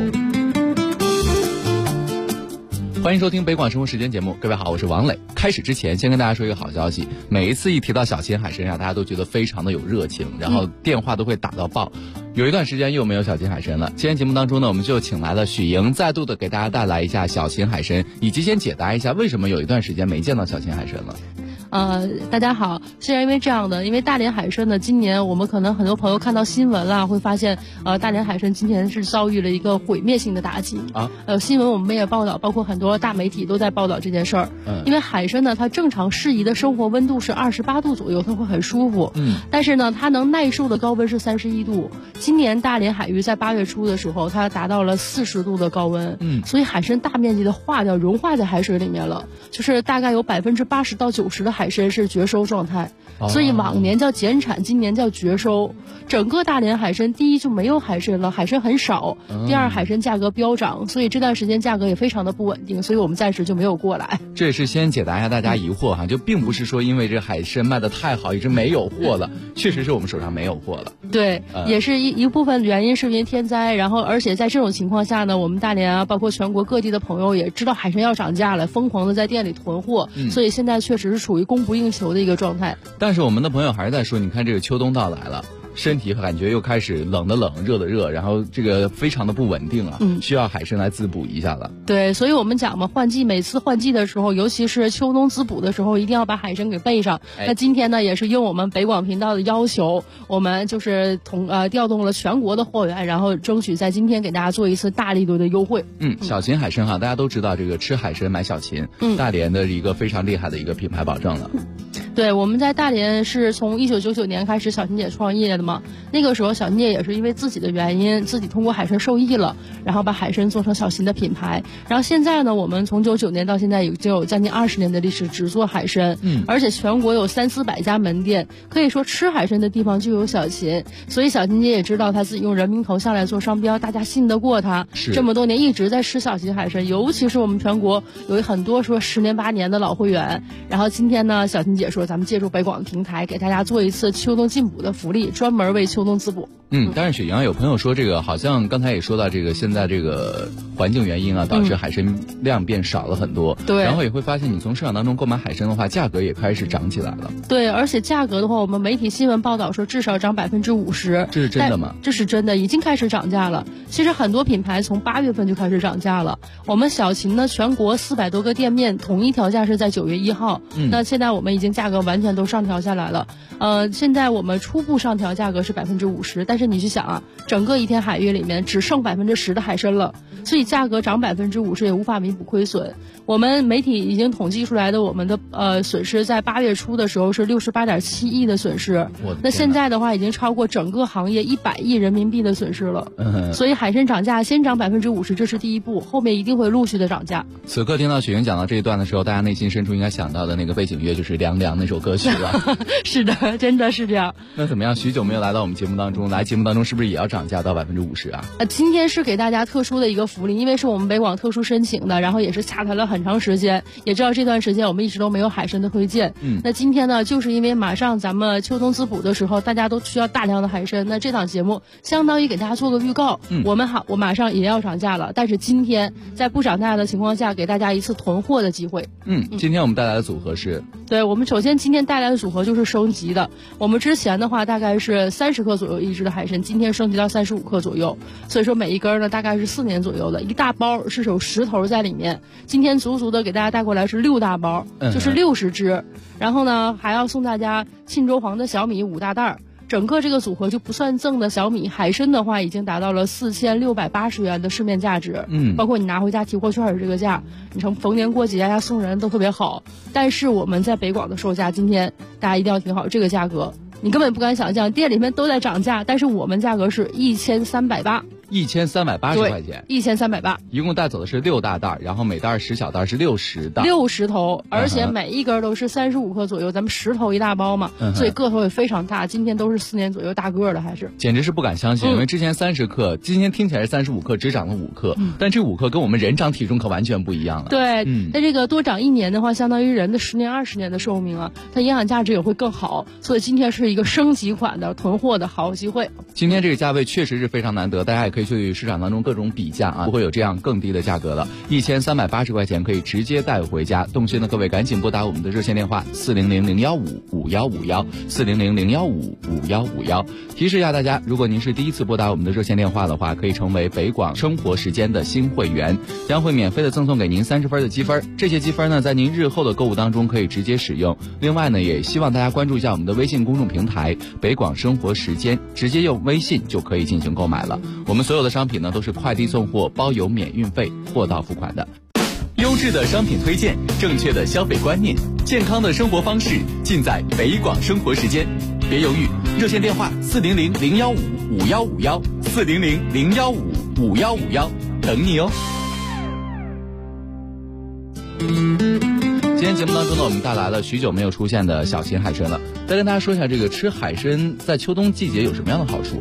欢迎收听北广生活时间节目，各位好，我是王磊。开始之前先跟大家说一个好消息，每一次一提到小秦海参大家都觉得非常的有热情，然后电话都会打到爆。有一段时间又没有小秦海参了，今天节目当中呢，我们就请来了许莹，再度的给大家带来一下小秦海参，以及先解答一下为什么有一段时间没见到小秦海参了。 大家好，是因为这样的，因为大连海参呢，今年我们可能很多朋友看到新闻啦，会发现大连海参今年是遭遇了一个毁灭性的打击啊。新闻我们也报道，包括很多大媒体都在报道这件事儿。因为海参呢，它正常适宜的生活温度是28度左右，它会很舒服。但是呢，它能耐受的高温是31度。今年大连海域在8月初的时候，它达到了40度的高温。所以海参大面积的融化在海水里面了，就是大概有80%到90%的海参是绝收状态。所以往年叫减产，今年叫绝收。整个大连海参，第一就没有海参了，海参很少；第二，海参价格飙涨，所以这段时间价格也非常的不稳定，所以我们暂时就没有过来。 这也是先解答一下大家疑惑哈，就并不是说因为这海参卖的太好，一直没有货了，确实是我们手上没有货了。 对，也是一部分原因是因为天灾，然后而且在这种情况下呢，我们大连啊，包括全国各地的朋友也知道海参要涨价了，疯狂的在店里囤货，所以现在确实是处于供不应求的一个状态。 但是我们的朋友还是在说，你看这个秋冬到来了，身体感觉又开始冷的冷，热的热，然后这个非常的不稳定啊，需要海参来滋补一下了。 对，所以我们讲嘛，每次换季的时候，尤其是秋冬滋补的时候，一定要把海参给备上。那今天呢，也是应我们北广频道的要求，我们就是调动了全国的货源，然后争取在今天给大家做一次大力度的优惠。 小秦海参哈，大家都知道这个吃海参买小秦，大连的一个非常厉害的一个品牌保证了。 对，我们在大连是从1999年开始小秦姐创业的嘛，那个时候小秦姐也是因为自己的原因，自己通过海参受益了，然后把海参做成小秦的品牌。然后现在呢，我们从99年到现在已经有将近20年的历史，只做海参，而且全国有300-400家门店，可以说吃海参的地方就有小秦。所以小秦姐也知道她自己用人民头像来做商标，大家信得过她，这么多年一直在吃小秦海参，尤其是我们全国有很多说10年8年的老会员。然后今天呢，小秦姐说咱们借助北广的平台给大家做一次秋冬进补的福利，专门为秋冬滋补。 但是雪阳有朋友说这个好像刚才也说到这个现在这个环境原因啊，导致海参量变少了很多。对，然后也会发现你从市场当中购买海参的话，价格也开始涨起来了。 对，而且价格的话，我们媒体新闻报道说至少涨50%。 这是真的吗？ 这是真的，已经开始涨价了。其实很多品牌从8月份就开始涨价了。我们小秦呢，全国400多个店面统一调价是在9月1号。那现在我们已经价格完全都上调下来了。现在我们初步上调价格是50%，但是你去想啊，整个一天海域里面只剩10%的海参了，所以价格涨50%也无法弥补亏损。我们媒体已经统计出来的，我们的损失在8月初的时候是68.7亿的损失，那现在的话已经超过整个行业100亿人民币的损失了。所以海参涨价先涨50%，这是第一步，后面一定会陆续的涨价。 此刻听到雪莹讲到这一段的时候，大家内心深处应该想到的那个背景乐就是《凉凉》那首歌曲了。 是的，真的是这样。 那怎么样？许久没有来到我们节目当中，来节目当中是不是也要涨价到50%啊？ 今天是给大家特殊的一个福利，因为是我们北广特殊申请的，然后也是洽谈了很长时间，也知道这段时间我们一直都没有海参的推荐。那今天呢，就是因为马上咱们秋冬滋补的时候，大家都需要大量的海参，那这档节目相当于给大家做个预告。我马上也要涨价了，但是今天在不涨价的情况下，给大家一次囤货的机会。 今天我们带来的组合是？ 对，我们首先今天带来的组合就是升级的。我们之前的话大概是30克左右一只的海参，今天升级到35克左右，所以说每一根呢大概是4年左右的，一大包是有10头在里面。今天足足的给大家带过来是6大包，就是60只。然后呢还要送大家沁州黄的小米5大袋。整个这个组合就不算赠的小米，海参的话已经达到了4680元的市面价值，包括你拿回家提货券是这个价，你从逢年过节呀送人都特别好。但是我们在北广的售价，今天大家一定要听好这个价格，你根本不敢想象，店里面都在涨价，但是我们价格是1380。 1380块钱 ，1380， 一共带走的是6大袋，然后每袋10小袋是60袋 ，60头，而且每一根都是35克左右，咱们10头一大包嘛，所以个头也非常大。今天都是4年左右大个的，还是简直是不敢相信，因为之前30克，今天听起来是35克，只涨了5克，但这5克跟我们人长体重可完全不一样了。 对，那这个多长1年的话，相当于人的10年20年的寿命啊，它营养价值也会更好，所以今天是一个升级款的囤货的好机会。 今天这个价位确实是非常难得，大家也可以去市场当中各种比价啊，不会有这样更低的价格了。1380块钱可以直接带回家。动心的各位赶紧拨打我们的热线电话400-015-5151，400-015-5151。提示一下大家，如果您是第一次拨打我们的热线电话的话，可以成为北广生活时间的新会员，将会免费的赠送给您30分的积分。这些积分呢，在您日后的购物当中可以直接使用。另外呢，也希望大家关注一下我们的微信公众平台北广生活时间，直接用微信就可以进行购买了。我们所有的商品呢都是快递送货，包邮免运费，货到付款的。 优质的商品推荐，正确的消费观念，健康的生活方式，尽在北广生活时间。别犹豫，热线电话400-015-5151，400-015-5151，等你哦。今天节目当中呢，我们带来了许久没有出现的小秦海参了。再跟大家说一下，这个吃海参在秋冬季节有什么样的好处啊？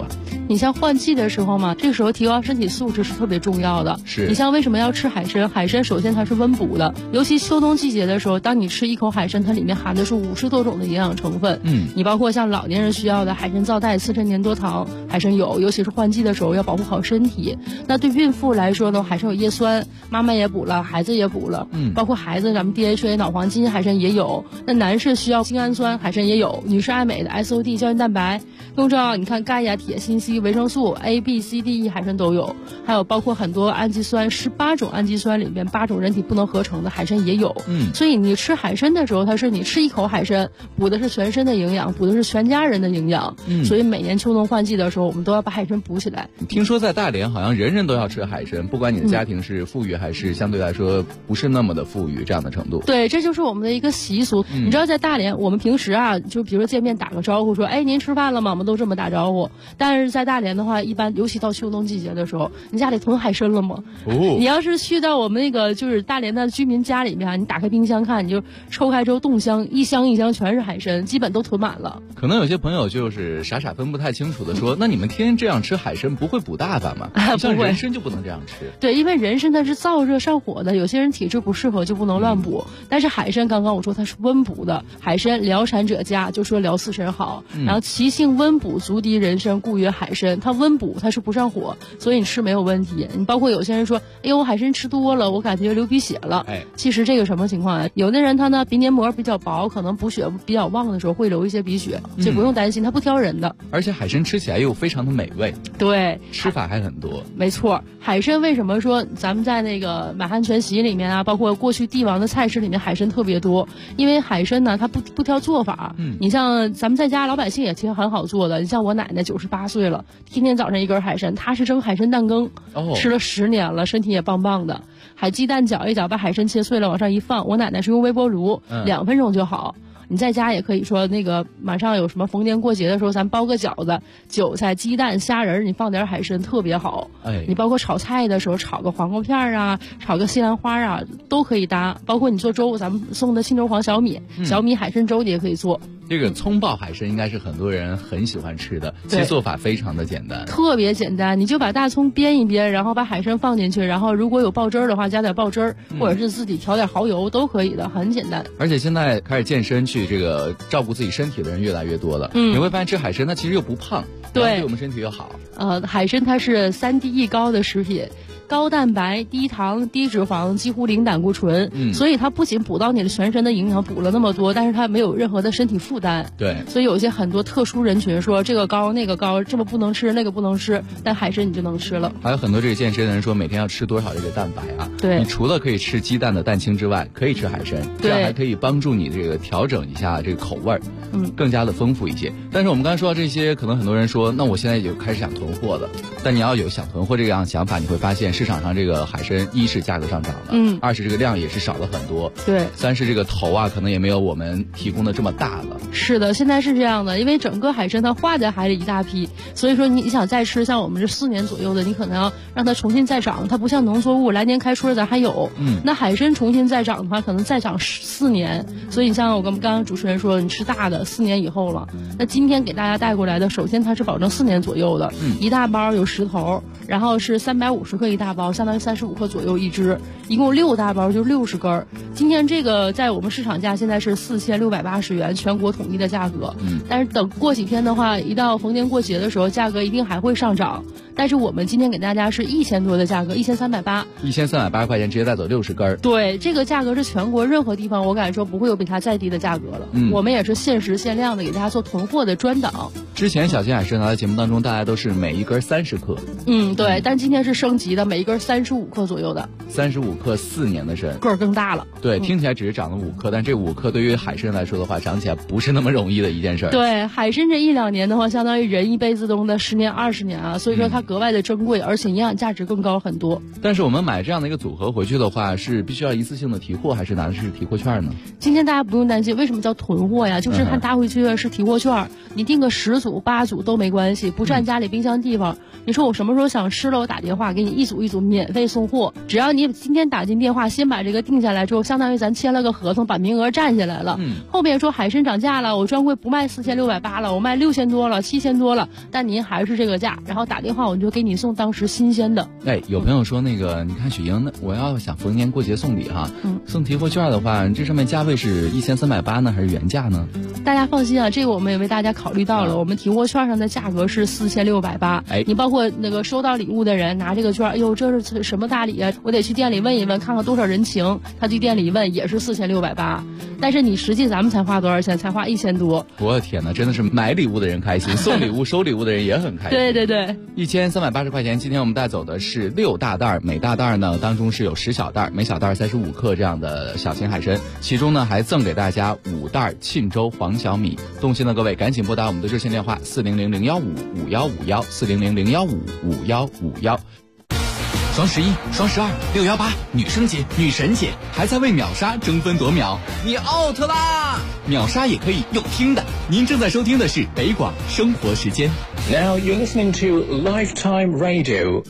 你像换季的时候嘛，这个时候提高身体素质是特别重要的。 是你像为什么要吃海参？海参首先它是温补的，尤其秋冬季节的时候，当你吃一口海参，它里面含的是50多种的营养成分。你包括像老年人需要的海参皂苷、刺身粘多糖，海参有，尤其是换季的时候要保护好身体。那对孕妇来说呢，海参有叶酸，妈妈也补了，孩子也补了。包括孩子咱们 DHA 脑黄金海参也有。那男士需要精氨酸，海参也有。女士爱美的 SOD 胶原蛋白。更重要，你看钙呀、铁、锌、硒、维生素 A、B、C、D、E 海参都有，还有包括很多氨基酸，18种氨基酸里面8种人体不能合成的海参也有。所以你吃海参的时候，它是你吃一口海参，补的是全身的营养，补的是全家人的营养。所以每年秋冬换季的时候，我们都要把海参补起来。 听说在大连好像人人都要吃海参，不管你的家庭是富裕还是相对来说不是那么的富裕这样的程度。 对，这就是我们的一个习俗。你知道在大连，我们平时啊，就比如说见面打个招呼说，哎，您吃饭了吗？我们都这么打招呼。但是在大连的话，一般尤其到秋冬季节的时候，你家里囤海参了吗？你要是去到我们那个就是大连的居民家里面，你打开冰箱看，你就抽开之后冻箱，一箱一箱全是海参，基本都囤满了。 可能有些朋友就是傻傻分不太清楚的说，那你们天天这样吃海参不会补大发吗？像人参就不能这样吃。 对，因为人参它是燥热上火的，有些人体质不适合就不能乱补。但是海参刚刚我说它是温补的，海参疗产者佳，就说疗四神好。然后其性温补，足敌人参，故曰海参。它温补，它是不上火，所以你吃没有问题。你包括有些人说，哎呦，我海参吃多了，我感觉流鼻血了。其实这个什么情况啊？有的人他呢鼻黏膜比较薄，可能补血比较旺的时候会流一些鼻血，这不用担心，它不挑人的。 而且海参吃起来又非常的美味。 对， 吃法还很多。 没错，海参为什么说咱们在那个满汉全席里面啊，包括过去帝王的菜式里面海参特别多？因为海参呢，它不挑做法。你像咱们在家老百姓也其实很好做的。你像我奶奶98岁了，天天早上一根海参，她是蒸海参蛋羹，吃了10年了，身体也棒棒的。海鸡蛋搅一搅，把海参切碎了往上一放，我奶奶是用微波炉，2分钟就好。你在家也可以说那个马上有什么逢年过节的时候，咱包个饺子，韭菜、鸡蛋、虾仁，你放点海参特别好。你包括炒菜的时候，炒个黄瓜片啊，炒个西兰花啊，都可以搭。包括你做粥，咱们送的青州黄小米，小米海参粥你也可以做。 这个葱爆海参应该是很多人很喜欢吃的，其实做法非常的简单， 特别简单。你就把大葱煸一煸，然后把海参放进去，然后如果有爆汁儿的话，加点爆汁儿，或者是自己调点蚝油都可以的，很简单。 而且现在开始健身去这个照顾自己身体的人越来越多了，你会发现吃海参它其实又不胖，对我们身体又好。 海参它是3DE 高的食品。高蛋白、低糖、低脂肪，几乎零胆固醇，所以它不仅补到你的全身的营养，补了那么多，但是它没有任何的身体负担。 对， 所以有一些很多特殊人群说这个高那个高，这么不能吃那个不能吃，但海参你就能吃了。 还有很多这个健身的人说每天要吃多少这个蛋白啊？ 对， 你除了可以吃鸡蛋的蛋清之外，可以吃海参，这样还可以帮助你这个调整一下这个口味儿，更加的丰富一些。但是我们刚才说到这些，可能很多人说，那我现在就开始想囤货了。但你要有想囤货这样想法，你会发现市场上这个海参一是价格上涨了，2是这个量也是少了很多， 对 ，3是这个头啊可能也没有我们提供的这么大了。 是的，现在是这样的，因为整个海参它化在海里一大批，所以说你想再吃，像我们这4年左右的，你可能要让它重新再长，它不像农作物来年开春咱还有，那海参重新再长的话，可能再长4年，所以你像我刚刚主持人说，你吃大的4年以后了，那今天给大家带过来的，首先它是保证4年左右的，一大包有10头，然后是350克一大包，相当于35克左右一只，一共6大包就60根。今天这个在我们市场价现在是4680元，全国统一的价格。但是等过几天的话，一到逢年过节的时候，价格一定还会上涨。但是我们今天给大家是1000多的价格，1380，1380 块钱直接带走60根。 对，这个价格是全国任何地方我敢说不会有比它再低的价格了。我们也是限时限量的给大家做囤货的专档。 之前小金海参拿在节目当中，大家都是每一根30克。 对，但今天是升级的，每一根35克左右的。 35克4年的参， 个儿更大了。 对，听起来只是长了5克，但这5克对于海参来说的话，长起来不是那么容易的一件事儿。 对，海参这1-2年的话，相当于人一辈子中的10年20年啊，所以说它格外的珍贵，而且营养价值更高很多。 但是我们买这样的一个组合回去的话，是必须要一次性的提货，还是拿的是提货券呢？ 今天大家不用担心，为什么叫囤货呀？就是它搭回去的是提货券，你订个10组8组都没关系，不占家里冰箱地方。你说我什么时候想吃了，我打电话给你一组一组免费送货，只要你今天打进电话，先把这个定下来之后，相当当于咱签了个合同，把名额占下来了。后边说海参涨价了，我专柜不卖4680了，我卖6000多了，7000多了，但您还是这个价，然后打电话我就给你送当时新鲜的。 有朋友说那个，你看许莹，那我要想逢年过节送礼哈，送提货券的话，这上面价位是1380呢，还是原价呢？ 大家放心啊，这个我们也为大家考虑到了，我们提货券上的价格是4680。你包括那个收到礼物的人拿这个券，哎呦，这是什么大礼啊？我得去店里问一问，看看多少人情。他去店里一问也是4680，但是你实际咱们才花多少钱？才花1000多。 我的天哪，真的是买礼物的人开心，送礼物收礼物的人也很开心。 对对对 ，1380块钱。今天我们带走的是6大袋，每大袋呢当中是有10小袋，每小袋35克这样的小型海参，其中呢还赠给大家5袋沁州黄小米。动心的各位赶紧拨打我们的热线电话400-015-5151，400-015-5151。双11、双12、618，女生节、女神节，还在为秒杀争分夺秒，你 out 啦！秒杀也可以用听的。您正在收听的是北广生活时间。 Now you're listening to Lifetime Radio。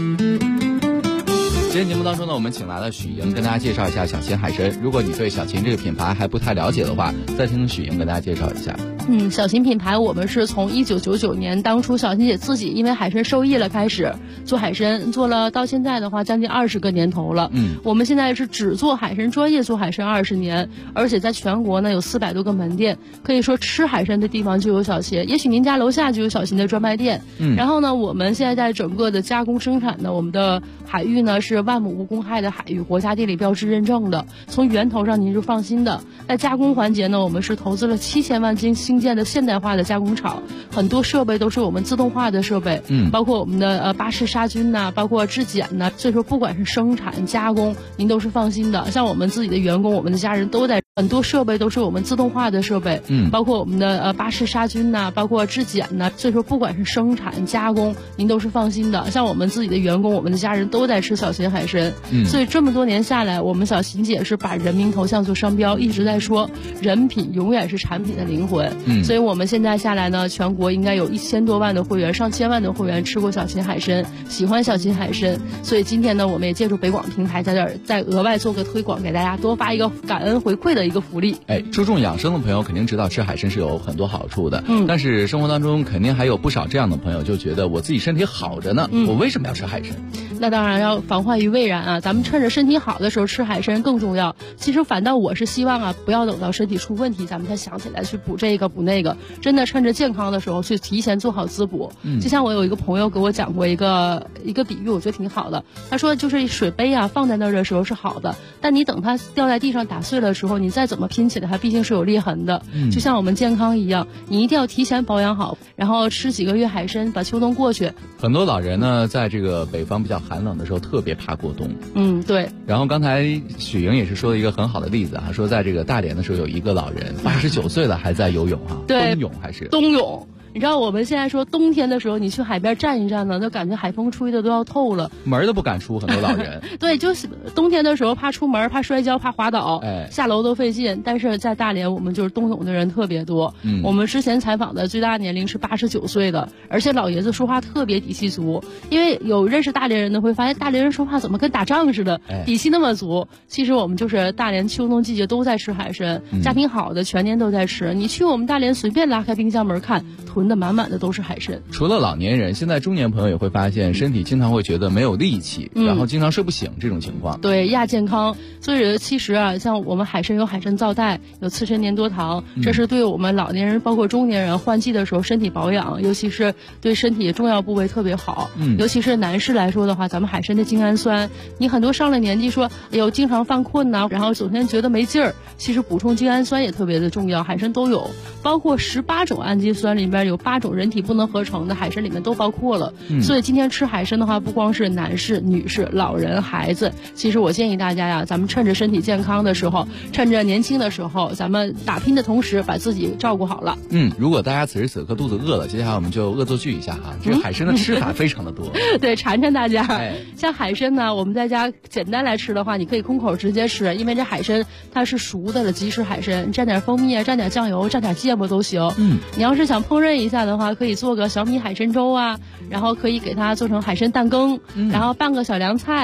今天节目当中呢，我们请来了许莹，跟大家介绍一下小秦海参。如果你对小秦这个品牌还不太了解的话，再听许莹跟大家介绍一下。 小秦品牌我们是从1999年当初小秦姐自己因为海参受益了开始做海参，做了到现在的话将近20个年头了。我们现在是只做海参，专业做海参20年，而且在全国呢有400多个门店，可以说吃海参的地方就有小秦，也许您家楼下就有小秦的专卖店。然后呢，我们现在在整个的加工生产的我们的海域呢是万亩无公害的海域，国家地理标志认证的，从源头上您是放心的。在加工环节呢，我们是投资了7000万新建的现代化的加工厂，很多设备都是我们自动化的设备，包括我们的巴氏杀菌呐，包括质检呐，所以说不管是生产加工，您都是放心的。像我们自己的员工，我们的家人都在，很多设备都是我们自动化的设备，包括我们的巴氏杀菌呐，包括质检呐，所以说不管是生产加工，您都是放心的。像我们自己的员工，我们的家人都在吃小秦海参，所以这么多年下来，我们小秦姐是把人民头像做商标，一直在说人品永远是产品的灵魂。所以我们现在下来呢，全国应该有1000多万的会员，上千万的会员吃过小秦海参，喜欢小秦海参。所以今天呢，我们也借助北广平台在这儿再额外做个推广，给大家多发一个感恩回馈的一个福利。 注重养生的朋友肯定知道吃海参是有很多好处的，但是生活当中肯定还有不少这样的朋友就觉得我自己身体好着呢，我为什么要吃海参？ 那当然要防患于未然啊，咱们趁着身体好的时候吃海参更重要。其实反倒我是希望啊，不要等到身体出问题咱们才想起来去补这个补那个，真的趁着健康的时候去提前做好滋补。就像我有一个朋友给我讲过一个比喻，我觉得挺好的。他说就是水杯啊放在那儿的时候是好的，但你等它掉在地上打碎了的时候，你再怎么拼起来它毕竟是有裂痕的。就像我们健康一样，你一定要提前保养好，然后吃几个月海参，把秋冬过去。 很多老人呢在这个北方比较寒冷的时候特别怕过冬。 对。 然后刚才许莹也是说了一个很好的例子啊，说在这个大连的时候有一个老人89岁了还在游泳哈， 对， 冬泳还是冬泳。你知道我们现在说冬天的时候，你去海边站一站呢，都感觉海风吹的都要透了， 门都不敢出，很多老人。 对，就是冬天的时候怕出门，怕摔跤，怕滑倒，下楼都费劲。但是在大连，我们就是冬泳的人特别多。我们之前采访的最大年龄是89岁的，而且老爷子说话特别底气足。因为有认识大连人的会发现，大连人说话怎么跟打仗似的，底气那么足。其实我们就是大连秋冬季节都在吃海参，家庭好的全年都在吃。你去我们大连随便拉开冰箱门看，囤的满满的都是海参。 除了老年人，现在中年朋友也会发现身体经常会觉得没有力气，然后经常睡不醒这种情况。 对，亚健康。所以其实啊，像我们海参有海参皂苷，有刺参粘多糖，这是对我们老年人包括中年人换季的时候身体保养，尤其是对身体重要部位特别好。尤其是男士来说的话，咱们海参的精氨酸，你很多上了年纪说哎呦经常犯困呐，然后整天觉得没劲儿，其实补充精氨酸也特别的重要，海参都有，包括18种氨基酸里边有8种人体不能合成的，海参里面都包括了。所以今天吃海参的话，不光是男士、女士、老人、孩子，其实我建议大家呀，咱们趁着身体健康的时候，趁着年轻的时候，咱们打拼的同时把自己照顾好了。 如果大家此时此刻肚子饿了，接下来我们就恶作剧一下哈，这个海参的吃法非常的多。 对，馋馋大家。像海参呢，我们在家简单来吃的话，你可以空口直接吃，因为这海参它是熟的了，即食海参，蘸点蜂蜜啊，蘸点酱油，蘸点芥末都行。你要是想烹饪一下的话，可以做个小米海参粥啊，然后可以给它做成海参蛋羹，然后拌个小凉菜，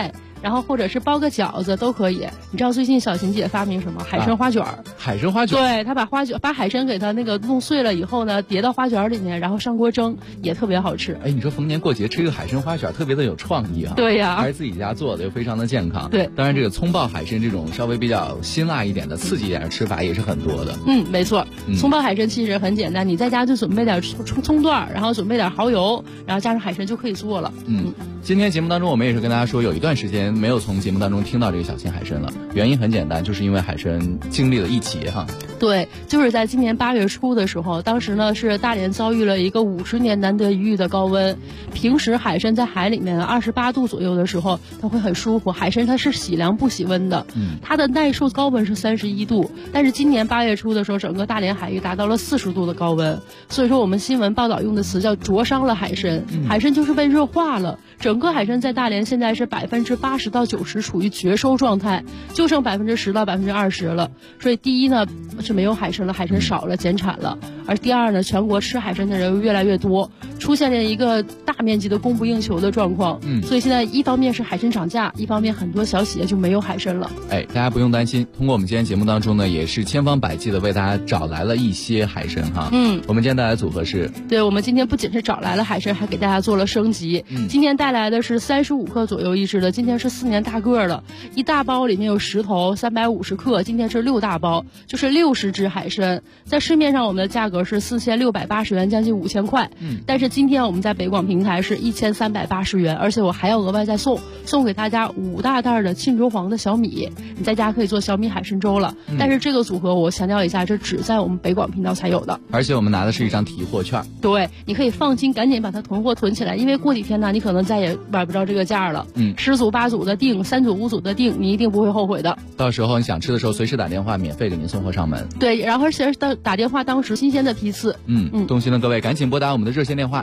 然后或者是包个饺子都可以。你知道最近小琴姐发明什么？海参花卷儿。 海参花卷。 对，她把海参给它那个弄碎了以后呢，叠到花卷里面，然后上锅蒸，也特别好吃。 哎，你说逢年过节吃一个海参花卷，特别的有创意啊。 对呀， 还是自己家做的，又非常的健康。 对， 当然这个葱爆海参这种稍微比较辛辣一点的、刺激一点的吃法也是很多的。 没错。葱爆海参其实很简单，你在家就准备点葱段，然后准备点蚝油，然后加上海参就可以做了。 今天节目当中我们也是跟大家说，有一段时间没有从节目当中听到这个小青海参了，原因很简单，就是因为海参经历了一劫哈。 对，就是在今年8月初的时候，当时呢是大连遭遇了一个50年难得一遇的高温。平时海参在海里面28度左右的时候，它会很舒服。海参它是喜凉不喜温的，它的耐受高温是31度，但是今年8月初的时候，整个大连海域达到了40度的高温，所以说我们新闻报道用的词叫灼伤了海参。海参就是被热化了。整个海参在大连现在是80%到90%处于绝收状态，就剩10%到20%了。所以第一呢是没有海参了，海参少了，减产了。而第二呢，全国吃海参的人越来越多，出现了一个大面积的供不应求的状况。所以现在一方面是海参涨价，一方面很多小企业就没有海参了。 哎，大家不用担心，通过我们今天节目当中呢，也是千方百计的为大家找来了一些海参哈。我们今天带来的组合是， 对，我们今天不仅是找来了海参，还给大家做了升级。今天带来的是35克左右一只的，今天是4年大个了，一大包里面有10头，350克，今天是6大包，就是60只海参。在市面上我们的价格是4680元，将近5000块。但是今天我们在北广平台是1380元，而且我还要额外再送给大家5大袋的沁州黄的小米，你在家可以做小米海参粥了。但是这个组合我强调一下，这只在我们北广频道才有的， 而且我们拿的是一张提货券。 对，你可以放心赶紧把它囤货囤起来，因为过几天呢你可能再也买不着这个价了。10组8组的订，3组5组的订，你一定不会后悔的。 到时候你想吃的时候随时打电话，免费给您送货上门。 对，然后而且打电话当时新鲜的批次。 动心的各位赶紧拨打我们的热线电话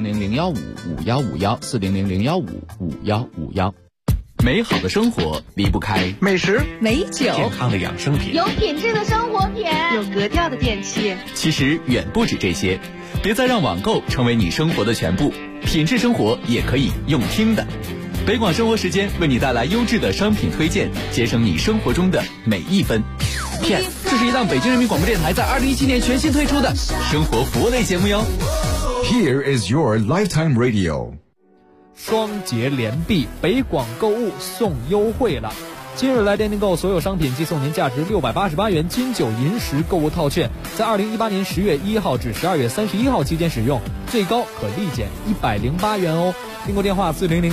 400-015-5151，400-015-5151。 美好的生活离不开美食、 美酒、 健康的养生品、 有品质的生活品、 有格调的电器。 其实远不止这些，别再让网购成为你生活的全部，品质生活也可以用听的。北广生活时间为你带来优质的商品推荐，节省你生活中的每一分。 PS， 这是一档北京人民广播电台在2017年全新推出的生活服务类节目哟。 Here is your lifetime radio。 双节连币，北广购物送优惠了。今日来电订购所有商品即送您价值688元金九银十购物套券，在2018年10月1号至12月31号期间使用，最高可立减108元哦。订购电话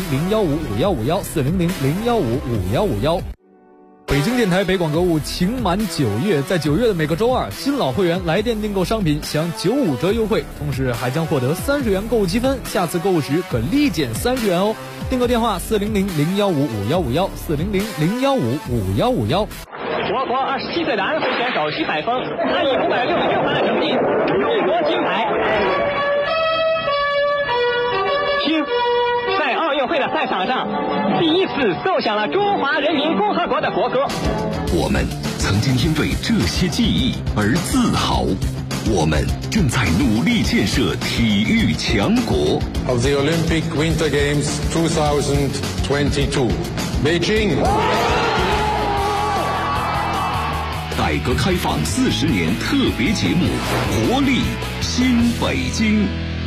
400-015-5151，400-015-5151。北京电台北广购物情满9月，在9月的每个周二，新老会员来电订购商品享95折优惠，同时还将获得30元购物积分，下次购物时可立减30元哦。订购电话400-015-5151，400-015-5151。 我国27岁的安徽选手徐海峰，他以566分的成绩荣夺金牌。听，在奥运会的赛场上，第一次奏响了中华人民共和国的国歌。 我们曾经因为这些记忆而自豪，我们正在努力建设体育强国。 Of the Olympic Winter Games 2022, Beijing。 改革开放40年特别节目，活力新北京。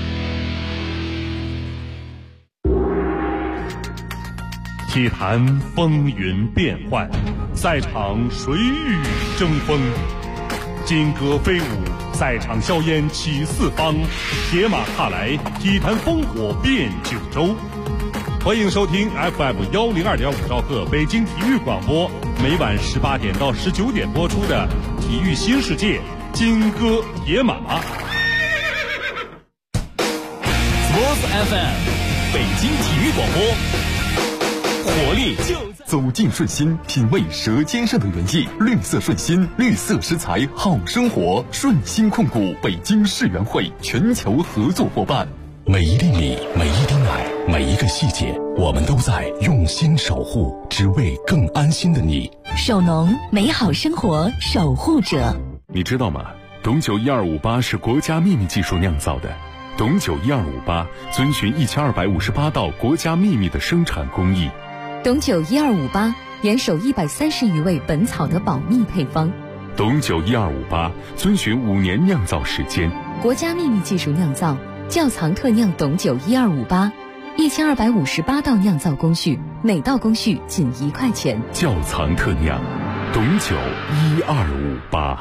体坛风云变幻，赛场水雨争锋，金戈飞舞，赛场硝烟起四方，铁马踏来，体坛烽火遍九州。欢迎收听 FM 102.5兆赫北京体育广播，每晚18点到19点播出的《体育新世界》金戈铁马。 Sports FM 北京体育广播，活力就走进顺心，品味舌尖上的原意。绿色顺心，绿色食材好生活。顺心控股北京世园会全球合作伙伴。 每一粒米，每一滴奶，每一个细节，我们都在用心守护，只为更安心的你。 首农，美好生活守护者。 你知道吗？董酒1258是国家秘密技术酿造的。董酒1258遵循1258道国家秘密的生产工艺， 董酒1258严守130余味本草的保密配方。 董酒1258遵循5年酿造时间， 国家秘密技术酿造，窖藏特酿董酒1258，1258道酿造工序，每道工序仅1块钱。 窖藏特酿董酒1258。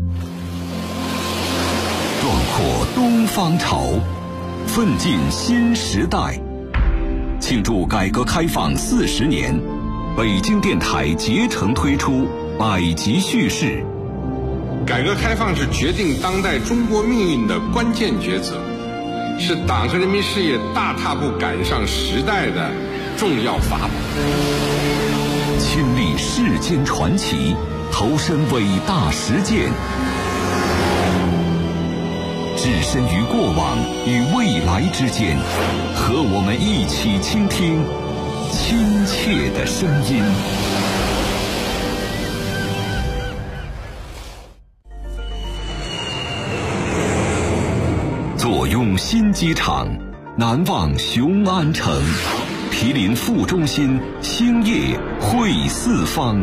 壮阔东方潮，奋进新时代。庆祝改革开放40年，北京电台竭诚推出百集叙事。 改革开放是决定当代中国命运的关键抉择，是党和人民事业大踏步赶上时代的重要法宝。 亲历世间传奇，投身伟大实践，置身于过往与未来之间，和我们一起倾听亲切的声音。坐拥新机场，难忘雄安城，毗邻副中心，兴业汇四方。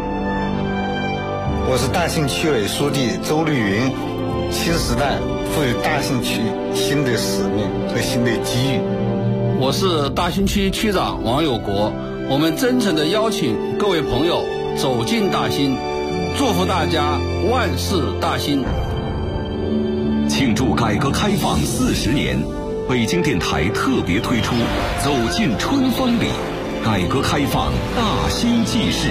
我是大兴区委书记周绿云。新时代赋予大兴区新的使命和新的机遇。 我是大兴区区长王有国，我们真诚地邀请各位朋友走进大兴，祝福大家万事大兴。 庆祝改革开放40年，北京电台特别推出《走进春风里》，改革开放大兴纪事。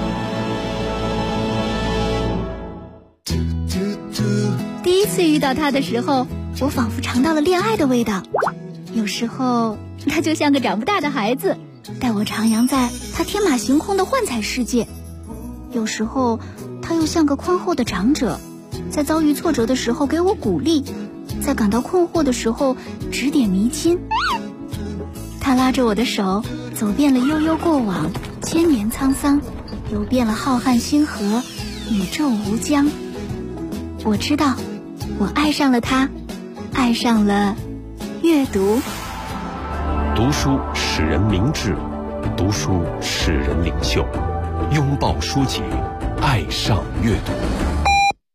第一次遇到他的时候，我仿佛尝到了恋爱的味道。有时候他就像个长不大的孩子，带我徜徉在他天马行空的幻彩世界；有时候他又像个宽厚的长者，在遭遇挫折的时候给我鼓励，在感到困惑的时候指点迷津。他拉着我的手，走遍了悠悠过往，千年沧桑，游遍了浩瀚星河，宇宙无疆。我知道，我爱上了他，爱上了阅读。 读书使人明智，读书使人领袖。拥抱书籍，爱上阅读。